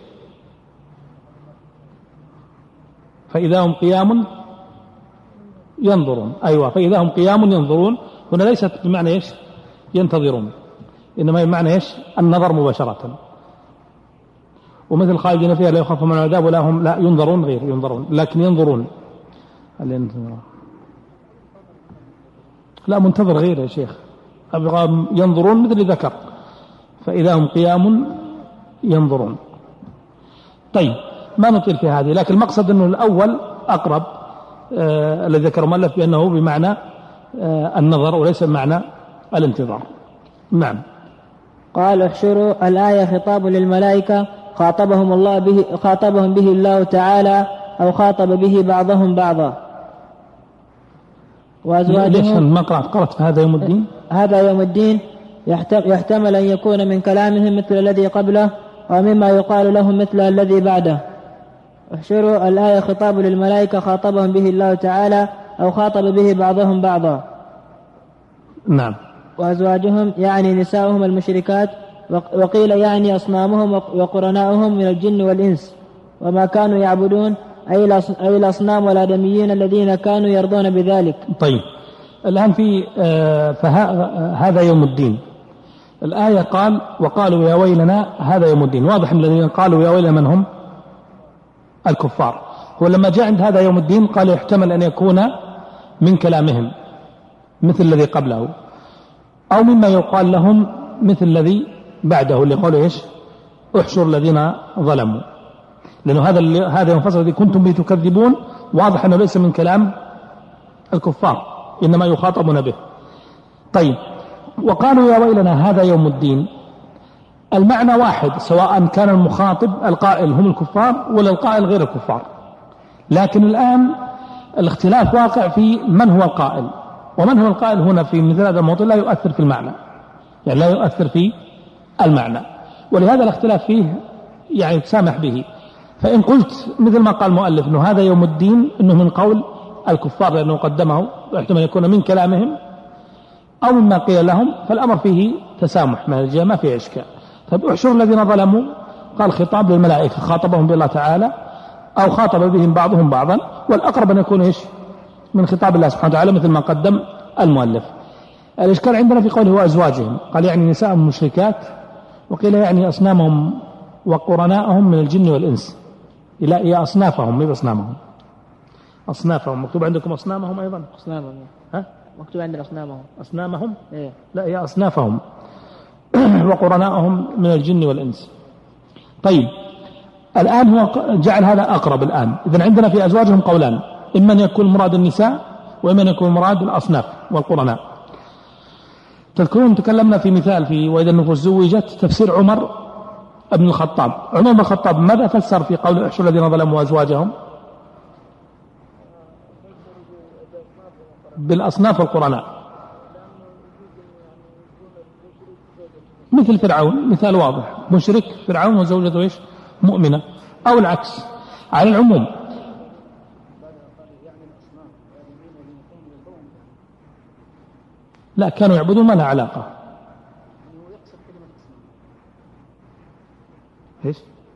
فإذا هم قيام ينظرون، أيوة، فإذا هم قيام ينظرون، هنا ليست بمعنى إيش؟ ينتظرون، إنما بمعنى إيش؟ النظر مباشرة. ومثل خالدين فيها لا يخاف من العذاب ولا هم لا ينظرون، غير ينظرون، لكن ينظرون. لا، منتظر غير يا شيخ، أبغى ينظرون مثل ذكر، فإذا هم قيام ينظرون. طيب، ما نطيل في هذه، لكن المقصد أنه الأول أقرب، الذي ذكر مؤلف بأنه بمعنى النظر وليس بمعنى الانتظار. نعم. قال: احشروا، الآية خطاب للملائكة، خاطبهم به الله تعالى، أو خاطب به بعضهم بعضا. ليش ما قرأت في هذا يوم الدين؟ هذا يوم الدين يحتمل أن يكون من كلامهم مثل الذي قبله، ومما يقال لهم مثل الذي بعده. احشروا، الآية خطاب للملائكة، خاطبهم به الله تعالى، أو خاطب به بعضهم بعضا. نعم. وأزواجهم يعني نساؤهم المشركات، وقيل يعني أصنامهم وقرناؤهم من الجن والإنس وما كانوا يعبدون، أي الأصنام والآدميين الذين كانوا يرضون بذلك. طيب الآن هذا يوم الدين. الآية قال وقالوا يا ويلنا هذا يوم الدين. واضح أن الذين قالوا يا ويلنا من هم؟ الكفار. هو لما جاء عند هذا يوم الدين قال يحتمل أن يكون من كلامهم مثل الذي قبله، أو مما يقال لهم مثل الذي بعده اللي قالوا إيش؟ احشر الذين ظلموا، لأنه هذا ينفصل الذي كنتم به تكذبون. واضح أنه ليس من كلام الكفار، إنما يخاطبون به. طيب وقالوا يا ويلنا هذا يوم الدين، المعنى واحد سواء كان المخاطب القائل هم الكفار ولا القائل غير الكفار، لكن الآن الاختلاف واقع في من هو القائل، ومن هو القائل هنا في مثل هذا الموضوع لا يؤثر في المعنى، يعني لا يؤثر في المعنى، ولهذا الاختلاف فيه يعني تسامح به. فإن قلت مثل ما قال المؤلف أنه هذا يوم الدين أنه من قول الكفار لأنه قدمه واحتمال يكون من كلامهم أو مما قيل لهم، فالأمر فيه تسامح من الجهة، ما فيه إشكال. طيب احشر الذين ظلموا، قال خطاب للملائكة خاطبهم بالله تعالى أو خاطب بهم بعضهم بعضا، والأقرب أن يكون إيش؟ من خطاب الله سبحانه وتعالى مثل ما قدم المؤلف. الإشكال عندنا في قوله وأزواجهم، قال يعني نساءهم مشركات، وقيل يعني أصنامهم وقرناءهم من الجن والإنس. لا هي أصنافهم، ماذا أصنامهم؟ أصنافهم مكتوب عندكم أصنامهم أيضا؟ أصنامهم ها؟ مكتوب عندنا أصنامهم. أصنامهم؟ إيه؟ لا هي أصنافهم وقرناءهم من الجن والإنس. طيب الآن هو جعل هذا أقرب. الآن إذن عندنا في أزواجهم قولان، إما أن يكون مراد النساء وإما أن يكون مراد الأصناف والقرناء. تذكرون تكلمنا في مثال في وإذا النفوس زوجت تفسير عمر بن الخطاب. عمر بن الخطاب ماذا فسر في قول احشر الذين ظلموا أزواجهم؟ بالأصناف والقرناء، مثل فرعون مثال واضح، مشرك فرعون وزوجته ايش؟ مؤمنة، أو العكس على العموم. لا كانوا يعبدون ما لها علاقة. ايش؟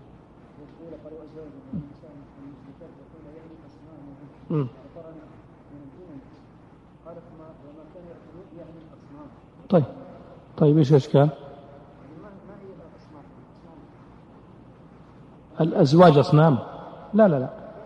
طيب ايش الاشكال؟ الازواج اصنام؟ لا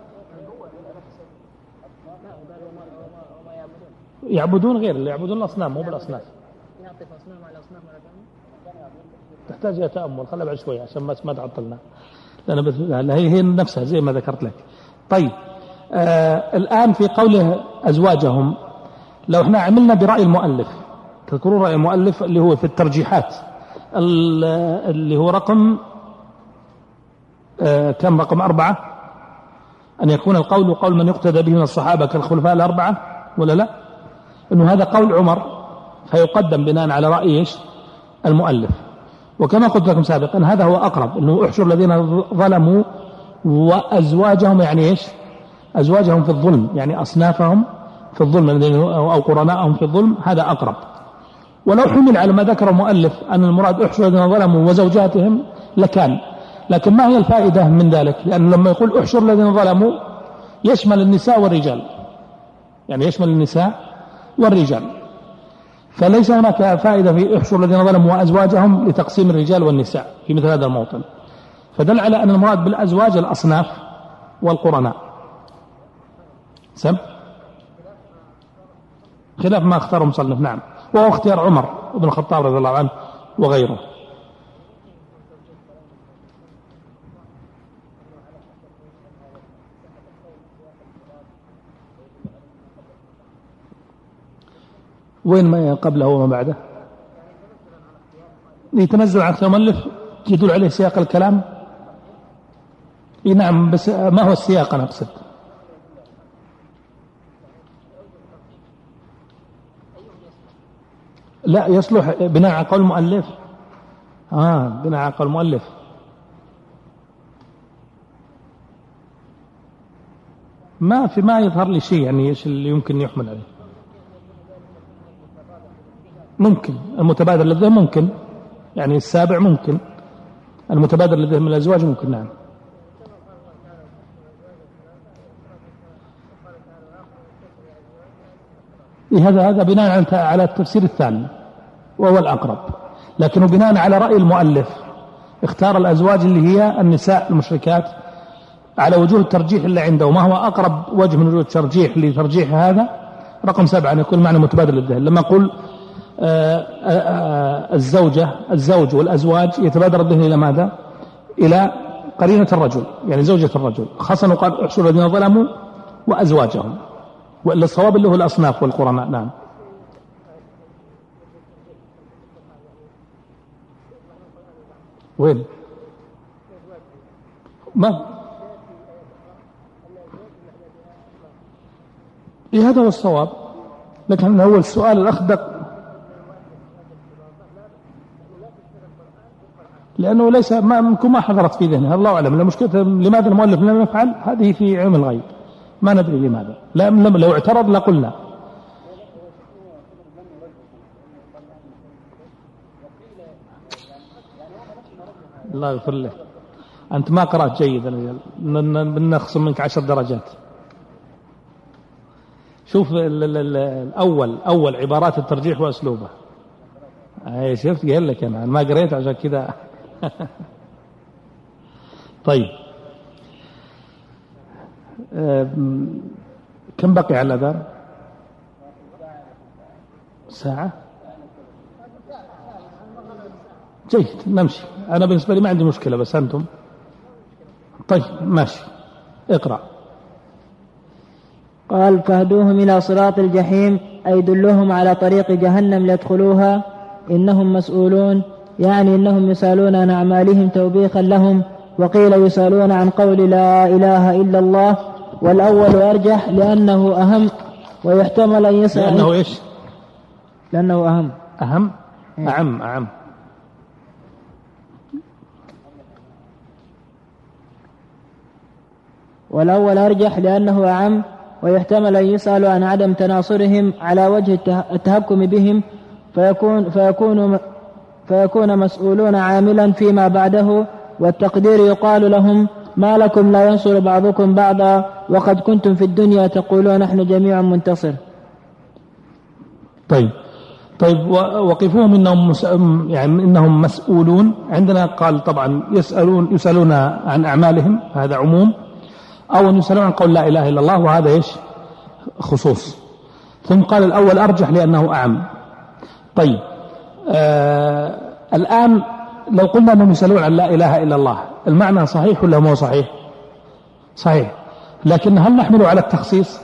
يعبدون غير اللي يعبدون الاصنام مو بالاصنام. يعطف اصنام على اصنام ولا تحتاج الى تامل، خلها بعد شويه عشان ما تعطلنا، لان هي نفسها زي ما ذكرت لك. طيب الان في قوله ازواجهم، لو احنا عملنا براي المؤلف، تذكرون رأي المؤلف اللي هو في الترجيحات اللي هو رقم كم؟ رقم 4، أن يكون القول قول من يقتدى به من الصحابة كالخلفاء الأربعة ولا لا؟ أنه هذا قول عمر فيقدم بناء على رأي إيش؟ المؤلف. وكما قلت لكم سابقا هذا هو أقرب، أنه احشر الذين ظلموا وأزواجهم، يعني إيش؟ أزواجهم في الظلم، يعني أصنافهم في الظلم أو قرناءهم في الظلم، هذا أقرب. ولو حمل على ما ذكر المؤلف أن المراد احشر الذين ظلموا وزوجاتهم لكان، لكن ما هي الفائدة من ذلك؟ لأن لما يقول احشر الذين ظلموا يشمل النساء والرجال، يعني يشمل النساء والرجال، فليس هناك فائدة في احشر الذين ظلموا وأزواجهم لتقسيم الرجال والنساء في مثل هذا الموطن، فدل على أن المراد بالأزواج الأصناف والقرناء. سم خلاف ما اختاره مصنف، نعم، وهو اختيار عمر بن الخطاب رضي الله عنه وغيره. وين ما قبله وما بعده؟ يتنزل عن المؤلف يدل عليه سياق الكلام. نعم، بس ما هو السياق أنا أقصد؟ لا يصلح بناء على قول المؤلف. بناء على قول المؤلف. ما يظهر لي شيء يعني ايش اللي يمكن يحمل عليه. ممكن المتبادر للذهن ممكن، يعني السابع ممكن، المتبادر للذهن من الأزواج ممكن. نعم. هذا بناء على التفسير الثاني وهو الأقرب، لكنه بناء على رأي المؤلف اختار الأزواج اللي هي النساء المشركات على وجوه الترجيح اللي عنده. وما هو أقرب وجه من وجوه الترجيح لترجيح هذا؟ رقم 7 أن يكون معنى متبادل للذهن. لما أقول الزوج والأزواج يتبادر الذهن إلى ماذا؟ إلى قرينة الرجل، يعني زوجة الرجل، خاصة وقال احشروا الذين ظلموا وأزواجهم، وإلا الصواب اللي هو الأصناف والقرناء. نعم. وين؟ ما هذا هو الصواب، لكن هو السؤال الأخدق، لأنه ليس ما حضرت في ذهنه، الله أعلم. المشكلة لماذا المؤلف لم يفعل، هذه في علم الغيب، ما ندري لماذا. لو اعترض لقلنا. الله يغفر له، أنت ما قرأت جيدا، بنخصم منك 10 درجات. شوف أول عبارات الترجيح وأسلوبه. شفت قال لك أنا ما قريت عشان كذا. طيب، كم بقي على الأذان؟ ساعة؟ جيد، نمشي. أنا بالنسبة لي ما عندي مشكلة، بس أنتم. طيب ماشي، اقرأ. قال: فاهدوهم إلى صراط الجحيم، أي دلوهم على طريق جهنم ليدخلوها، إنهم مسؤولون، يعني إنهم يسألون عن أعمالهم توبيخا لهم. وقيل يسألون عن قول لا إله إلا الله، والأول أرجح لأنه أهم، ويحتمل أن يسأل لأنه إيش؟ لأنه أهم. أعم. والأول أرجح لأنه أعم، ويحتمل أن يسأل عن عدم تناصرهم على وجه التهكم بهم، فيكون مسؤولون عاملا فيما بعده، والتقدير يقال لهم: ما لكم لا ينصر بعضكم بعضا وقد كنتم في الدنيا تقولون نحن جميع منتصر. طيب وقفوهم إنهم مسؤولون. عندنا قال طبعا يسألون عن أعمالهم، هذا عموم، أو أن يسألون عن قول لا إله إلا الله، وهذا إيش؟ خصوص. ثم قال الأول أرجح لأنه أعم. طيب الآن لو قلنا أنهم يسألون عن لا إله إلا الله، المعنى صحيح ولا مو صحيح؟ صحيح، لكن هل نحمله على التخصيص؟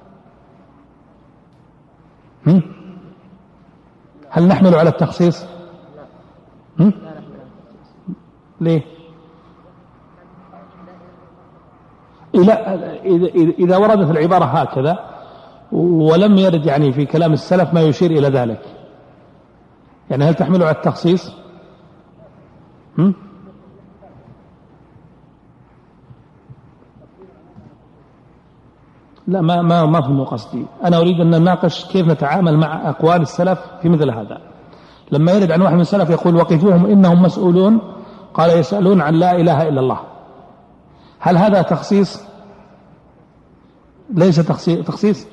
هل نحمله على التخصيص؟ ليه؟ إذا وردت العبارة هكذا ولم يرد يعني في كلام السلف ما يشير إلى ذلك، يعني هل تحمله على التخصيص؟ لا، ما في قصدي. أنا أريد أن نناقش كيف نتعامل مع أقوال السلف في مثل هذا. لما يرد عن واحد من السلف يقول وقفوهم إنهم مسؤولون، قال يسألون عن لا إله إلا الله، هل هذا تخصيص؟ ليس تخصيص،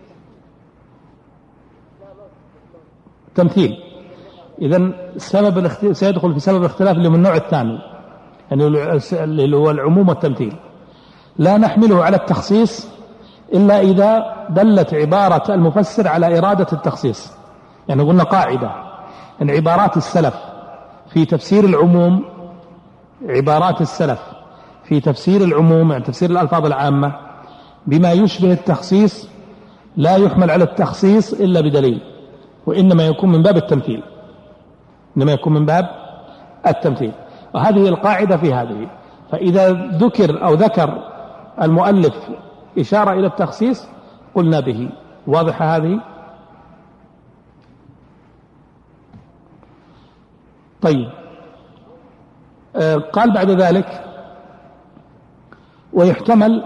تمثيل. إذن سيدخل في سبب الاختلاف اللي من النوع الثاني، يعني اللي هو العموم والتمثيل. لا نحمله على التخصيص إلا إذا دلت عبارة المفسر على إرادة التخصيص. يعني قلنا قاعدة أن عبارات السلف في تفسير العموم، عبارات السلف في تفسير العموم، يعني تفسير الألفاظ العامة بما يشبه التخصيص، لا يحمل على التخصيص إلا بدليل، وإنما يكون من باب التمثيل، إنما يكون من باب التمثيل. وهذه القاعدة في هذه. فإذا ذكر المؤلف إشارة إلى التخصيص قلنا به. واضحة هذه؟ طيب، قال بعد ذلك ويحتمل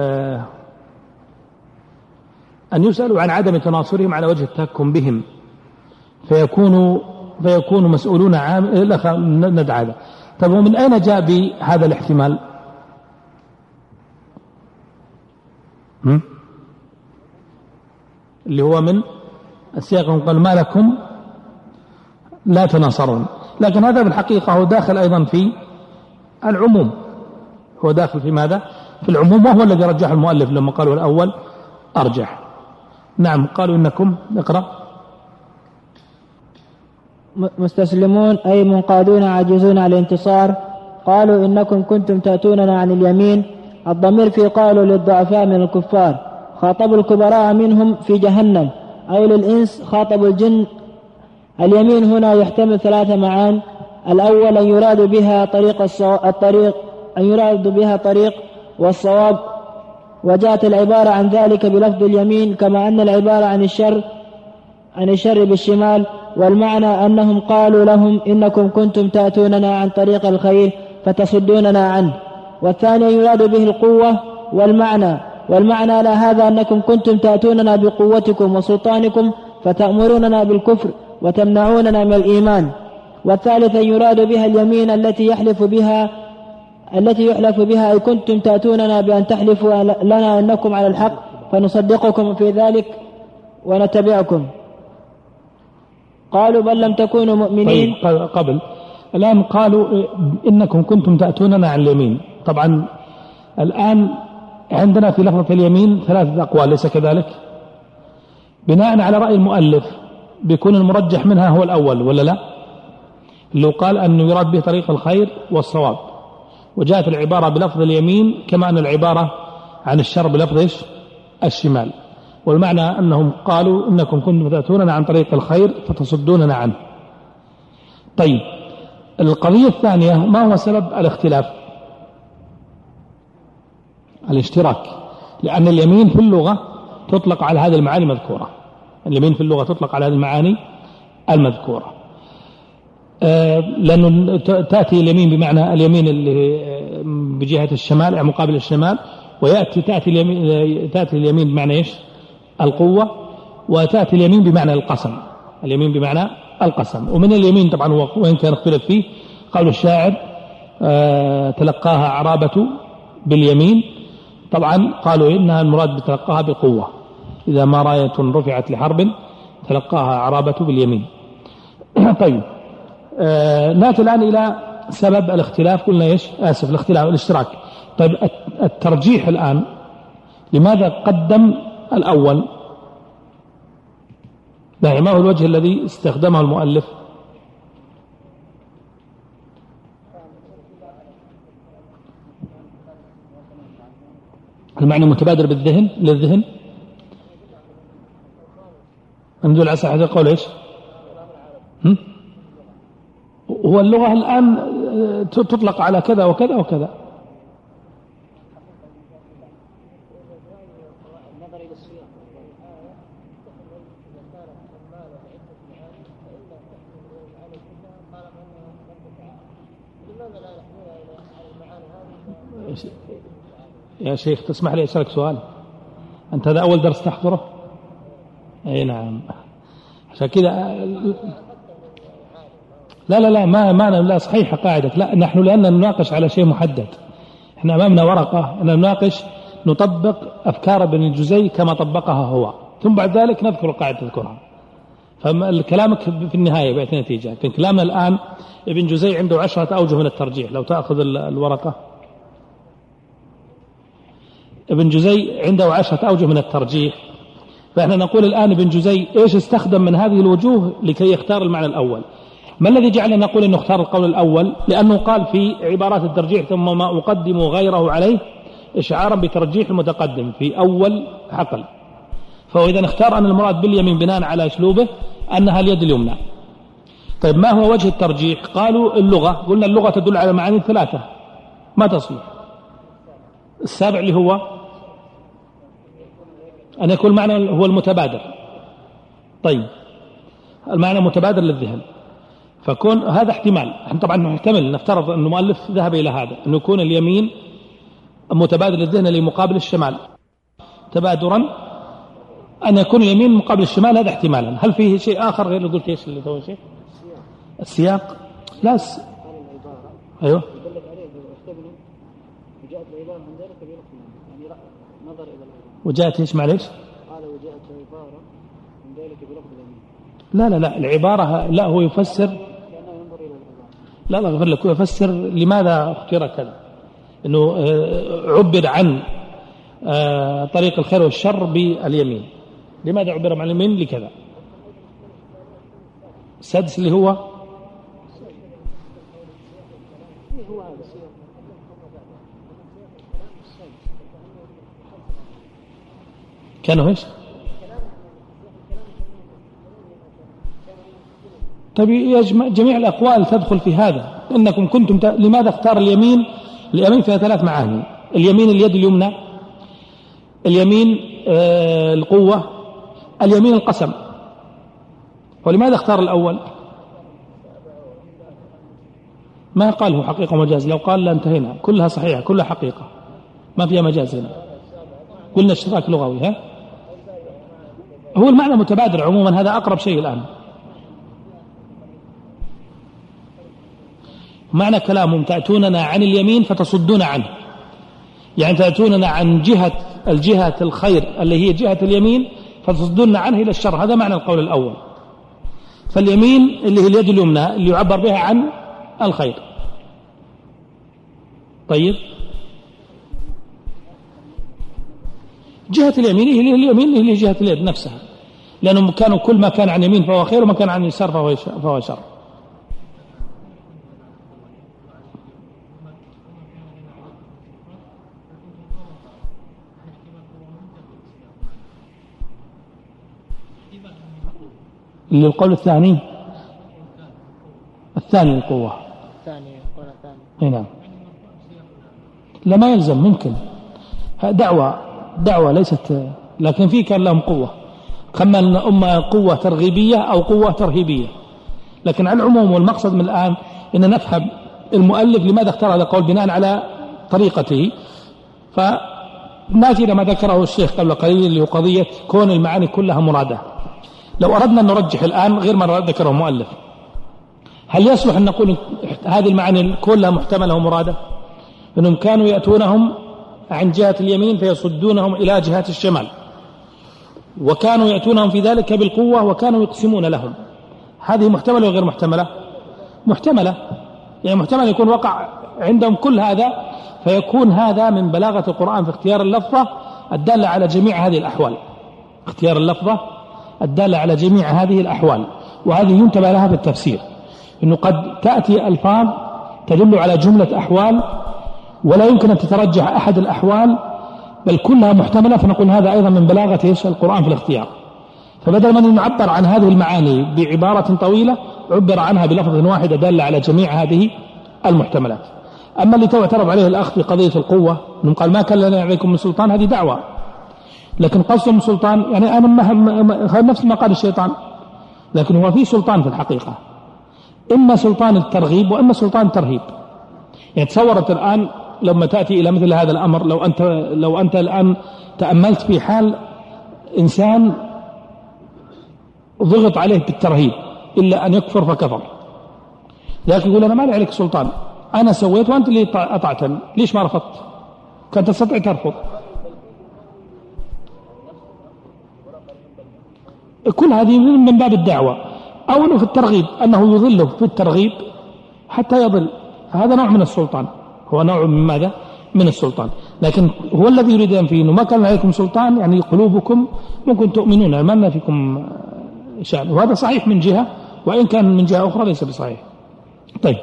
أن يسألوا عن عدم تناصرهم على وجه التهكم بهم، فيكون مسؤولون ندع هذا. طيب ومن أين جاء بهذا الاحتمال؟ اللي هو من السياق قال ما لكم لا تناصرون، لكن هذا بالحقيقة هو داخل أيضا في العموم، هو داخل في ماذا؟ في العموم، وهو الذي رجح المؤلف لما قالوا الأول أرجح. نعم قالوا إنكم اقرأ مستسلمون أي منقادون عاجزون عن الانتصار. قالوا إنكم كنتم تأتوننا عن اليمين. الضمير في قالوا للضعفاء من الكفار، خاطبوا الكبراء منهم في جهنم أو للإنس خاطبوا الجن. اليمين هنا يحتمل 3 معان. الأول أن يراد بها طريق والصواب، وجاءت العبارة عن ذلك بلفظ اليمين، كما أن العبارة عن الشر بالشمال. والمعنى أنهم قالوا لهم إنكم كنتم تأتوننا عن طريق الخير فتصدوننا عنه. والثاني يراد به القوة والمعنى لا هذا أنكم كنتم تأتوننا بقوتكم وسلطانكم فتأمروننا بالكفر وتمنعوننا من الإيمان. والثالث يراد بها اليمين التي يحلف بها أي كنتم تأتوننا بأن تحلفوا لنا أنكم على الحق فنصدقكم في ذلك ونتبعكم. قالوا بل لم تكونوا مؤمنين. طيب قبل الآن قالوا إنكم كنتم تأتوننا عن اليمين. طبعا الآن عندنا في لفظة اليمين 3 أقوال، ليس كذلك؟ بناء على رأي المؤلف بيكون المرجح منها هو الأول ولا لا؟ اللي قال أنه يراد به طريق الخير والصواب، وجاءت العبارة بلفظ اليمين كما أن العبارة عن الشر بلفظ الشمال، والمعنى أنهم قالوا إنكم كنتم تأتوننا عن طريق الخير فتصدوننا عنه. طيب القضية الثانية ما هو سبب الاختلاف؟ الاشتراك، لأن اليمين في اللغة تطلق على هذه المعاني المذكورة. اليمين في اللغة تطلق على هذه المعاني المذكورة، لأنه تأتي اليمين بمعنى اليمين اللي بجهة الشمال يعني مقابل الشمال، تأتي اليمين بمعنى إيش؟ القوة، وتأتي اليمين بمعنى القسم. اليمين بمعنى القسم. ومن اليمين طبعا وإن كان اختلف فيه قول الشاعر تلقاها عرابة باليمين، طبعا قالوا إنها المراد بتلقاها بالقوة، إذا ما راية رفعت لحرب تلقاها عرابة باليمين. طيب نأتي الآن إلى سبب الاختلاف. قلنا إيش؟ الاختلاف الاشتراك. طيب الترجيح الآن لماذا قدم الأول؟ يعني ما هو الوجه الذي استخدمه المؤلف؟ المعنى متبادر للذهن ندل على صحة القول إيش؟ هو اللغة الآن تطلق على كذا وكذا وكذا. يا شيخ تسمح لي أسألك سؤال؟ أنت هذا أول درس تحضره؟ أي نعم. عشان كذا لا صحيح قاعدة، لا نحن لأننا نناقش على شيء محدد، احنا أمامنا ورقة نناقش نطبق أفكار ابن الجزي كما طبقها هو، ثم بعد ذلك نذكر القاعدة تذكرها. فكلامك في النهاية بيأتي نتيجة، لكن كلامنا الآن ابن جزي عنده 10 أوجه من الترجيح. لو تأخذ الورقة، ابن جزي عنده 10 أوجه من الترجيح، فإحنا نقول الآن ابن جزي إيش استخدم من هذه الوجوه لكي يختار المعنى الأول. ما الذي جعلنا نقول أنه اختار القول الأول؟ لأنه قال في عبارات الترجيح ثم ما أقدم غيره عليه إشعارا بترجيح المتقدم في أول حقل. فهو إذا اختار أن المراد باليمين بناء على أسلوبه أنها اليد اليمنى. طيب ما هو وجه الترجيح؟ قالوا اللغة، قلنا اللغة تدل على معاني 3 ما تصلح. السابع اللي هو أن يكون المعنى هو المتبادر. طيب المعنى متبادر للذهن، فكون هذا احتمال. احنا طبعا نحتمل نفترض أن المؤلف ذهب إلى هذا، أن يكون اليمين متبادر للذهن لمقابل الشمال تبادرا أن يكون اليمين مقابل الشمال هذا احتمالا. هل فيه شيء آخر غير اللي قلت إيش اللي تو شيء السياق؟ لا أيوه يدلك عليه واستبنوا وجاءت العبارة من ذلك بلفظ يعني نظر إلى العبارة وجاءت إيش معليش؟ قال وجاءت العبارة من ذلك بلفظ اليمين. لا العبارة لا هو يفسر كأنه ينظر إلى العبارة. لا غفر لك، هو يفسر لماذا اختير كذا، إنه عبر عن طريق الخير والشر باليمين. لماذا عبر عن اليمين؟ لكذا. السادس اللي هو كانوا ايش؟ طيب جميع الأقوال تدخل في هذا. إنكم كنتم لماذا اختار اليمين؟ اليمين فيها 3 معاني: اليمين اليد اليمنى، اليمين القوة، اليمين القسم. ولماذا اختار الأول؟ ما قال هو حقيقة ومجاز، لو قال لانتهينا، كلها صحيحة كلها حقيقة ما فيها مجاز هنا، قلنا اشتراك لغوي. ها هو المعنى متبادر عموما، هذا أقرب شيء الآن. معنى كلامهم تأتوننا عن اليمين فتصدون عنه، يعني تأتوننا عن الجهة الخير اللي هي جهة اليمين فتصدون عنه إلى الشر، هذا معنى القول الأول. فاليمين اللي هي اليد اليمنى اللي يعبر بها عن الخير. طيب جهة اليمين هي اليمين اللي هي جهة اليد نفسها، لأنهم كانوا كل ما كان عن يمين فهو خير وما كان عن يسار فهو شر. للقول الثاني القوة نعم. لا ما يلزم، ممكن دعوة ليست، لكن في كان لهم قوة، كما أن أما قوة ترغيبية أو قوة ترهيبية. لكن على العموم والمقصد من الآن أن نفهم المؤلف لماذا اختار هذا القول بناء على طريقته. فناتي لما ذكره الشيخ قبل قليل اللي هو قضية كون المعاني كلها مرادة. لو أردنا أن نرجح الآن غير ما ذكره المؤلف، هل يصلح أن نقول هذه المعاني كلها محتملة ومرادة؟ أنهم كانوا يأتونهم عن جهة اليمين فيصدونهم إلى جهة الشمال، وكانوا يأتونهم في ذلك بالقوة وكانوا يقسمون لهم. هذه محتملة وغير محتملة؟ محتملة، يعني محتمل يكون وقع عندهم كل هذا، فيكون هذا من بلاغة القرآن في اختيار اللفظة الدالة على جميع هذه الأحوال، اختيار اللفظة الدالة على جميع هذه الأحوال. وهذه ينتبه لها في التفسير، أنه قد تأتي ألفاظ تدل على جملة أحوال ولا يمكن أن تترجح أحد الأحوال بل كلها محتملة، فنقول هذا أيضا من بلاغة القرآن في الاختيار. فبدل من أن نعبر عن هذه المعاني بعبارة طويلة عبر عنها بلفظ واحدة دالة على جميع هذه المحتملات. أما اللي اعترض عليه الأخ في قضية القوة أنه قال ما كان لنا عليكم من سلطان، هذه دعوة، لكن قصدهم سلطان يعني أنا نفس ما قال الشيطان، لكن هو في سلطان في الحقيقة، إما سلطان الترغيب وإما سلطان الترهيب. يعني تصورت الآن لما تأتي إلى مثل هذا الأمر، لو أنت الآن تأملت في حال إنسان ضغط عليه بالترهيب إلا أن يكفر فكفر، لكن يقول أنا ما لي عليك سلطان، أنا سويت وأنت اللي أطعتني، ليش ما رفضت؟ كنت تستطيع ترفض. كل هذه من باب الدعوة، أو أنه في الترغيب أنه يضله في الترغيب حتى يضل، فهذا نوع من السلطان، هو نوع من ماذا؟ من السلطان. لكن هو الذي يريد أن فيه أنه ما كان عليكم سلطان، يعني قلوبكم ممكن تؤمنون ما لنا فيكم شأن، وهذا صحيح من جهة، وإن كان من جهة أخرى ليس بصحيح. طيب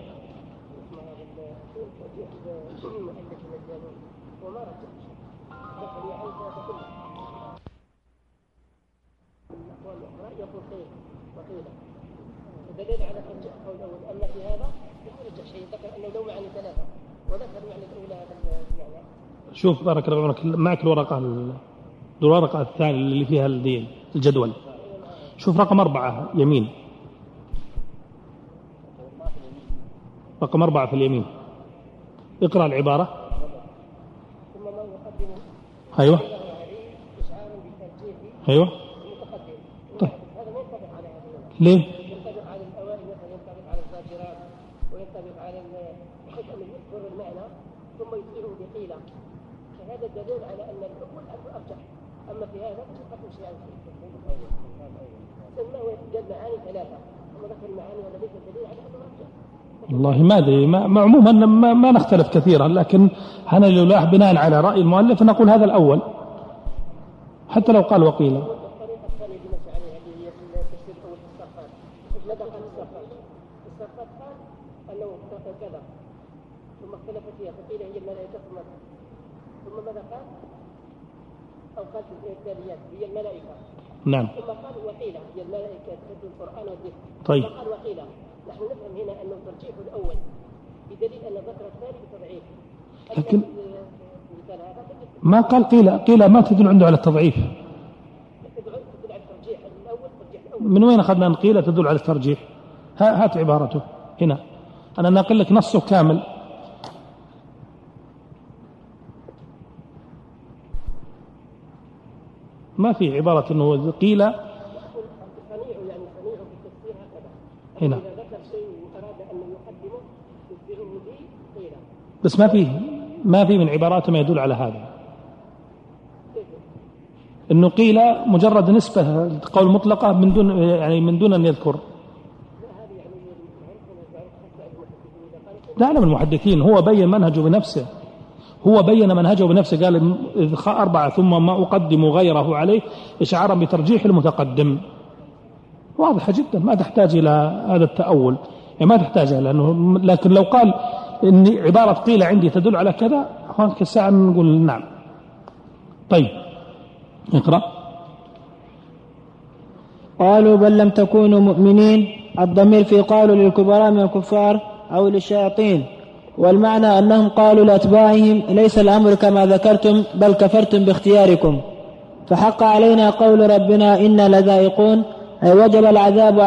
دليل على القول الأول أن في هذا يرجع شيء، ذكر أنه لو معنى 3 وذكر معنى الأولى هذا المعنى. شوف بارك الله فيك، معك الورقة الثانية اللي فيها الجدول، شوف رقم 4 يمين، رقم 4 في اليمين، اقرأ العبارة. ثم ما يقدم أيوة أيوة. المتقدم. طيب. هذا ما ينطبق على هذا. ليه؟ ينطبق على الأوائل مثلا، ينطبق على الزاجرات، وينطبق على بحيث أن يذكر المعنى ثم يصيغه بقيلة. فهذا دليل على أن الأول أرجح. أما في هذا فيقدم شيئا في الأول. ثم هو يوجد معاني ثلاثة. ثم ذكر المعاني هذا ليس دليل على أنه أرجح. والله ما أدري، عموما ما نختلف كثيرا، لكن أنا لو لاح بناء على رأي المؤلف نقول هذا الأول حتى لو قال وقيل. الطريقة الثانية اللي مشى عليها هذه هي في التفسير الأول في الصفات. ماذا قال الصفات؟ الصفات قال أنه اختلف كذا ثم اختلف فيها فقيل هي الملائكة ثم ماذا قال؟ أو قال في التاليات هي الملائكة. نعم. ثم قال وقيل هي الملائكة تتلو القرآن والذكر. طيب. ثم قال وقيل. نحن نفهم هنا أنه ترجيح الأول بدليل أن ذكر الثاني بتضعيف. لكن ما قال قيل ما تدل عنده على التضعيف. تدل على الترجيح الأول. من وين أخذنا أن قيل تدل على الترجيح؟ هات عبارته هنا، أنا ناقل لك نصه كامل. ما في عبارة أنه قيل هنا، بس ما في من عبارات ما يدل على هذا. إنه قيل مجرد نسبة قول مطلقة من دون أن يذكر. لا من المحدثين هو بين منهجه بنفسه، قال إذ 4 ثم ما أقدم غيره عليه إشعارا بترجيح المتقدم. واضحة جدا، ما تحتاج إلى هذا التأول، يعني ما تحتاج لأنه. لكن لو قال إن عبارة قيل عندي تدل على كذا هناك الساعة نقول نعم. طيب اقرأ. قالوا بل لم تكونوا مؤمنين. الضمير في قالوا للكبراء من الكفار أو للشياطين، والمعنى أنهم قالوا لأتباعهم ليس الأمر كما ذكرتم بل كفرتم باختياركم، فحق علينا قول ربنا إنا لذائقون، أي وجب العذاب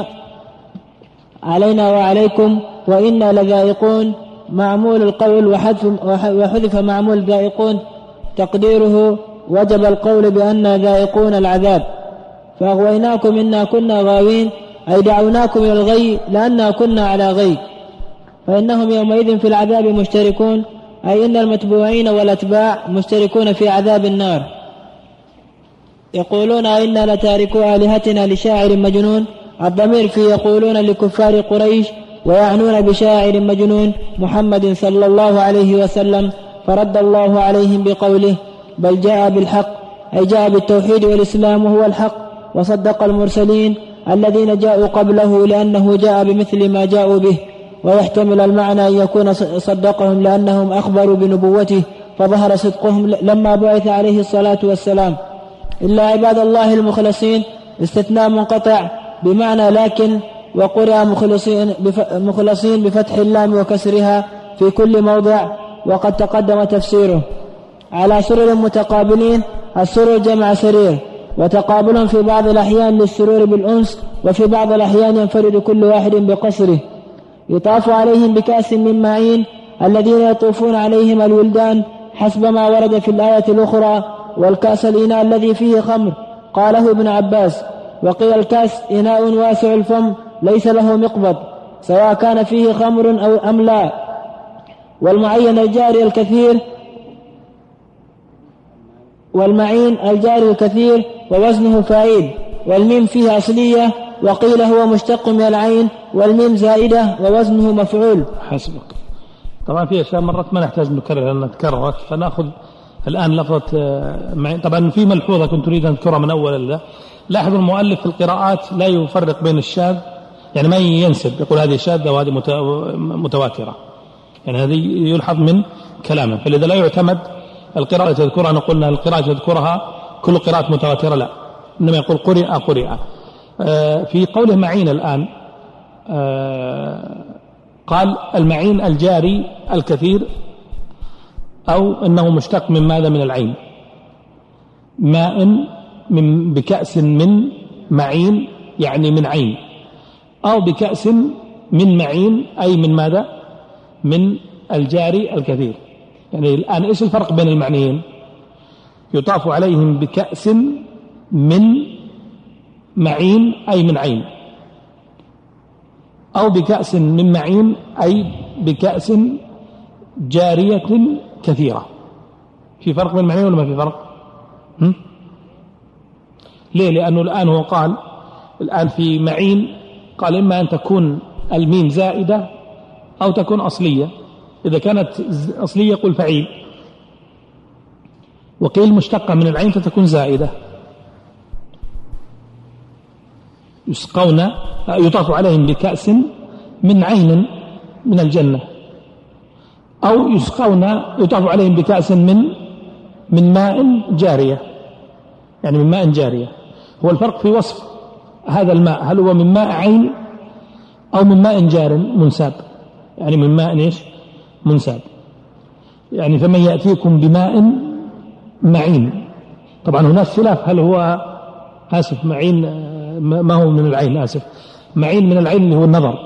علينا وعليكم، وإنا لذائقون معمول القول وحذف معمول ذائقون تقديره وجب القول بأننا ذائقون العذاب، فأغويناكم إنا كنا غاوين، أي دعوناكم إلى الغي لأننا كنا على غي، فإنهم يومئذ في العذاب مشتركون، أي إن المتبوعين والأتباع مشتركون في عذاب النار. يقولون إنا لتاركوا آلهتنا لشاعر مجنون. الضمير في يقولون لكفار قريش، ويعنون بشاعر مجنون محمد صلى الله عليه وسلم، فرد الله عليهم بقوله بل جاء بالحق، أي جاء بالتوحيد والإسلام وهو الحق، وصدق المرسلين الذين جاءوا قبله لأنه جاء بمثل ما جاءوا به، ويحتمل المعنى أن يكون صدقهم لأنهم أخبروا بنبوته فظهر صدقهم لما بعث عليه الصلاة والسلام. إلا عباد الله المخلصين استثناء منقطع بمعنى لكن، وقرأ مخلصين بفتح اللام وكسرها في كل موضع، وقد تقدم تفسيره. على سرر متقابلين، السرر جمع سرير، وتقابلهم في بعض الأحيان للسرور بالأنس، وفي بعض الأحيان ينفرد كل واحد بقصره. يطاف عليهم بكأس من معين، الذين يطوفون عليهم الولدان حسب ما ورد في الآية الأخرى، والكأس الإناء الذي فيه خمر، قاله ابن عباس. وقيل الكأس إناء واسع الفم ليس له مقبض سواء كان فيه خمر أو أم لا. والمعين الجاري الكثير، والمعين الجاري الكثير ووزنه فاعل، والميم فيه أصلية، وقيل هو مشتق من العين، والميم زائدة ووزنه مفعول. حسبك. طبعا في أشياء مرات ما نحتاج نكرر لأنها تكررت، فنأخذ الآن لفظة معين. طبعا في ملحوظة كنت أريد أن أذكرها من أول. لاحظوا المؤلف في القراءات لا يفرق بين الشاذ، يعني ما ينسب يقول هذه شاذة وهذه متواترة، يعني هذه يلحظ من كلامه. فلذا لا يعتمد القراءة تذكرها، نقولنا القراءة تذكرها كل قراءة متواترة، لا، إنما يقول قرئ. في قوله معين الآن قال المعين الجاري الكثير، أو أنه مشتق من ماذا؟ من العين. ماء من بكأس من معين يعني من عين، أو بكأس من معين أي من ماذا؟ من الجاري الكثير. يعني الآن إيش الفرق بين المعنيين؟ يطاف عليهم بكأس من معين أي من عين، أو بكأس من معين أي بكأس جارية كثيرة. في فرق بين المعنيين ولا ما في فرق؟ ليه؟ لأنه الآن هو قال الآن في معين قال إما أن تكون الميم زائدة أو تكون أصلية. إذا كانت أصلية قل فعيل، وقيل مشتقة من العين فتكون زائدة. يسقون يطاف عليهم بكأس من عين من الجنة، أو يسقون يطاف عليهم بكأس من ماء جارية، يعني من ماء جارية. هو الفرق في وصف هذا الماء، هل هو من ماء عين أو من ماء جار منساب، يعني من ماء إيش منساب. يعني فمن يأتيكم بماء معين. طبعا هناك خلاف، هل هو معين ما هو من العين، معين من العين اللي هو النظر،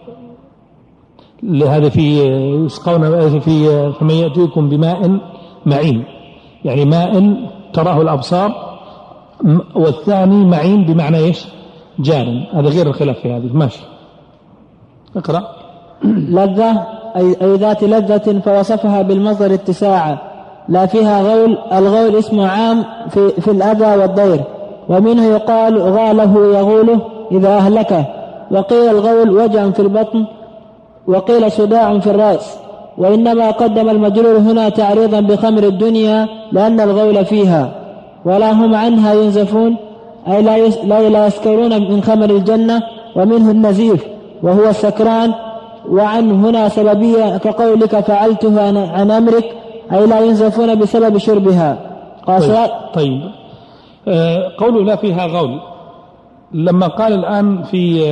لهذا في يسقون في فمن يأتيكم بماء معين، يعني ماء تراه الأبصار، والثاني معين بمعنى إيش جار. هذا غير الخلاف في هذه. ماشي اقرأ. لذة أي ذات لذة، فوصفها بالمصدر اتساعا لا فيها غول. الغول اسم عام في الأذى والضير، ومنه يقال غاله يغوله إذا أهلكه. وقيل الغول وجع في البطن، وقيل صداع في الرأس. وإنما قدم المجرور هنا تعريضا بخمر الدنيا لأن الغول فيها، ولا هم عنها ينزفون أي لا يسكرون من خمر الجنة. ومنه النزيف وهو السكران، وعن هنا سببية كقولك فعلته عن أمرك أي لا ينزفون بسبب شربها. طيب. قوله لا فيها غول، لما قال الآن في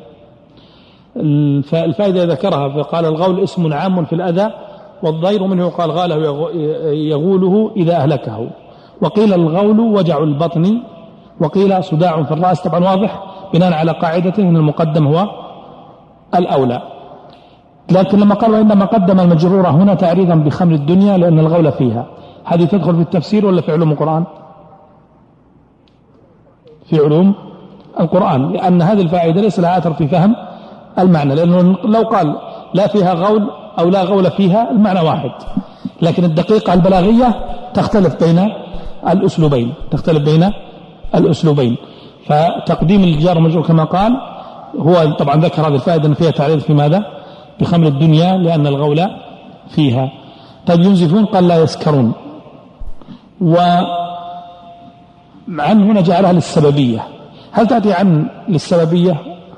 الفائدة ذكرها فقال الغول اسم عام في الأذى والضير، منه قال غاله يغوله إذا أهلكه. وقيل الغول وجع البطن، وقيل صداع في الرأس. طبعا واضح بناء على قاعدته أن المقدم هو الأولى. لكن لما قال وإنما قدم المجرورة هنا تعريضا بخمر الدنيا لأن الغول فيها، هذه تدخل في التفسير ولا في علوم القرآن؟ في علوم القرآن، لأن هذه الفائدة ليس لها أثر في فهم المعنى، لأنه لو قال لا فيها غول أو لا غول فيها المعنى واحد، لكن الدقيقة البلاغية تختلف بين الأسلوبين. فتقديم الجار والمجرور كما قال هو طبعا ذكر هذه الفائدة أن فيها تعريض في ماذا؟ بخمر الدنيا لأن الغول فيها. طيب ينزفون قال لا يسكرون، وعن هنا جعلها للسببية. هل تأتي عن للسببية؟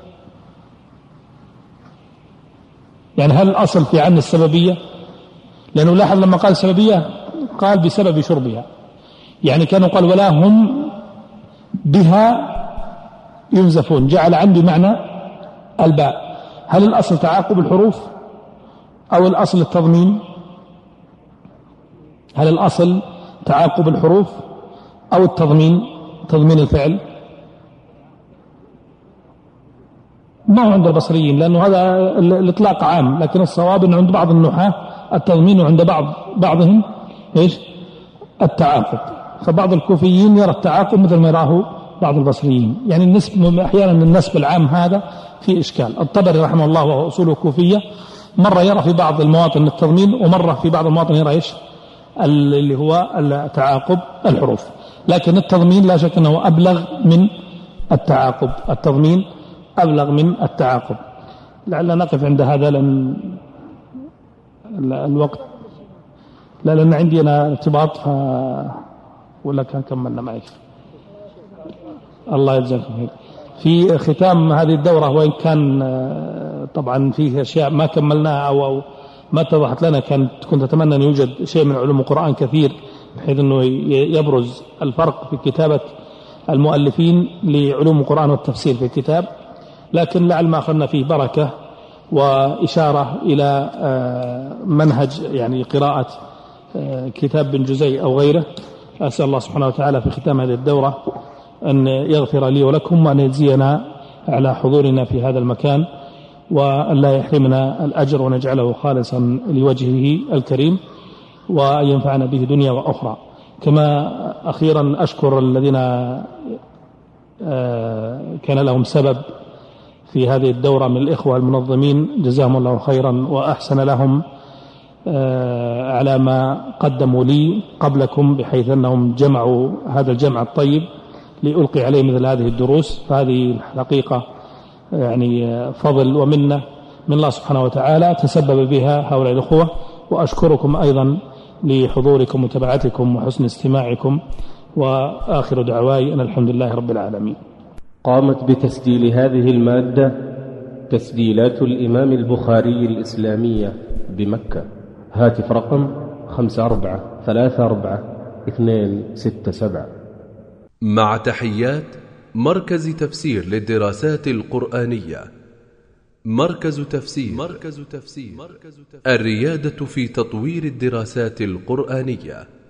يعني هل الأصل في عن السببية؟ لأنه لاحظ لما قال السببية قال بسبب شربها، يعني كانوا قال ولا هم بها ينزفون، جعل عن بمعنى الباء. هل الأصل تعاقب الحروف أو الأصل التضمين؟ هل الأصل تعاقب الحروف أو تضمين الفعل؟ ما هو عند البصريين، لأنه هذا الإطلاق عام، لكن الصواب أنه عند بعض النحاة التضمين، وعند بعضهم إيش التعاقب. فبعض الكوفيين يرى التعاقب مثل ما يراه بعض البصريين، يعني النسب أحيانا النسب العام هذا في إشكال. الطبري رحمه الله وهو أصوله كوفية مرة يرى في بعض المواطن التضمين، ومرة في بعض المواطن يرى إيش اللي هو تعاقب الحروف. لكن التضمين لا شك أنه أبلغ من التعاقب، التضمين أبلغ من التعاقب. لعلنا نقف عند هذا لأن الوقت، لأن عندي أنا ارتباط ولا كان كملنا معي. الله يجزاكم خير. في ختام هذه الدورة، وإن كان طبعا فيه أشياء ما كملناها أو ما اتضحت لنا، كنت أتمنى أن يوجد شيء من علوم القرآن كثير بحيث أنه يبرز الفرق في كتابة المؤلفين لعلوم القرآن والتفسير في الكتاب، لكن لعل ما أخذنا فيه بركة وإشارة إلى منهج يعني قراءة كتاب بن جزي أو غيره. أسأل الله سبحانه وتعالى في ختام هذه الدورة أن يغفر لي ولكم، وأن يجزينا على حضورنا في هذا المكان، وأن لا يحرمنا الأجر، ونجعله خالصا لوجهه الكريم، وأن ينفعنا به دنيا وأخرى. كما أخيرا أشكر الذين كان لهم سبب في هذه الدورة من الإخوة المنظمين، جزاهم الله خيرا وأحسن لهم على ما قدموا لي قبلكم، بحيث أنهم جمعوا هذا الجمع الطيب لألقي عليه مثل هذه الدروس. فهذه الحقيقة يعني فضل ومنة من الله سبحانه وتعالى تسبب بها هؤلاء الأخوة، وأشكركم أيضا لحضوركم ومتابعتكم وحسن استماعكم، وآخر دعواي أن الحمد لله رب العالمين. قامت بتسجيل هذه المادة تسجيلات الإمام البخاري الإسلامية بمكة. هاتف رقم 54344267. مع تحيات مركز تفسير للدراسات القرآنية. مركز تفسير الريادة في تطوير الدراسات القرآنية.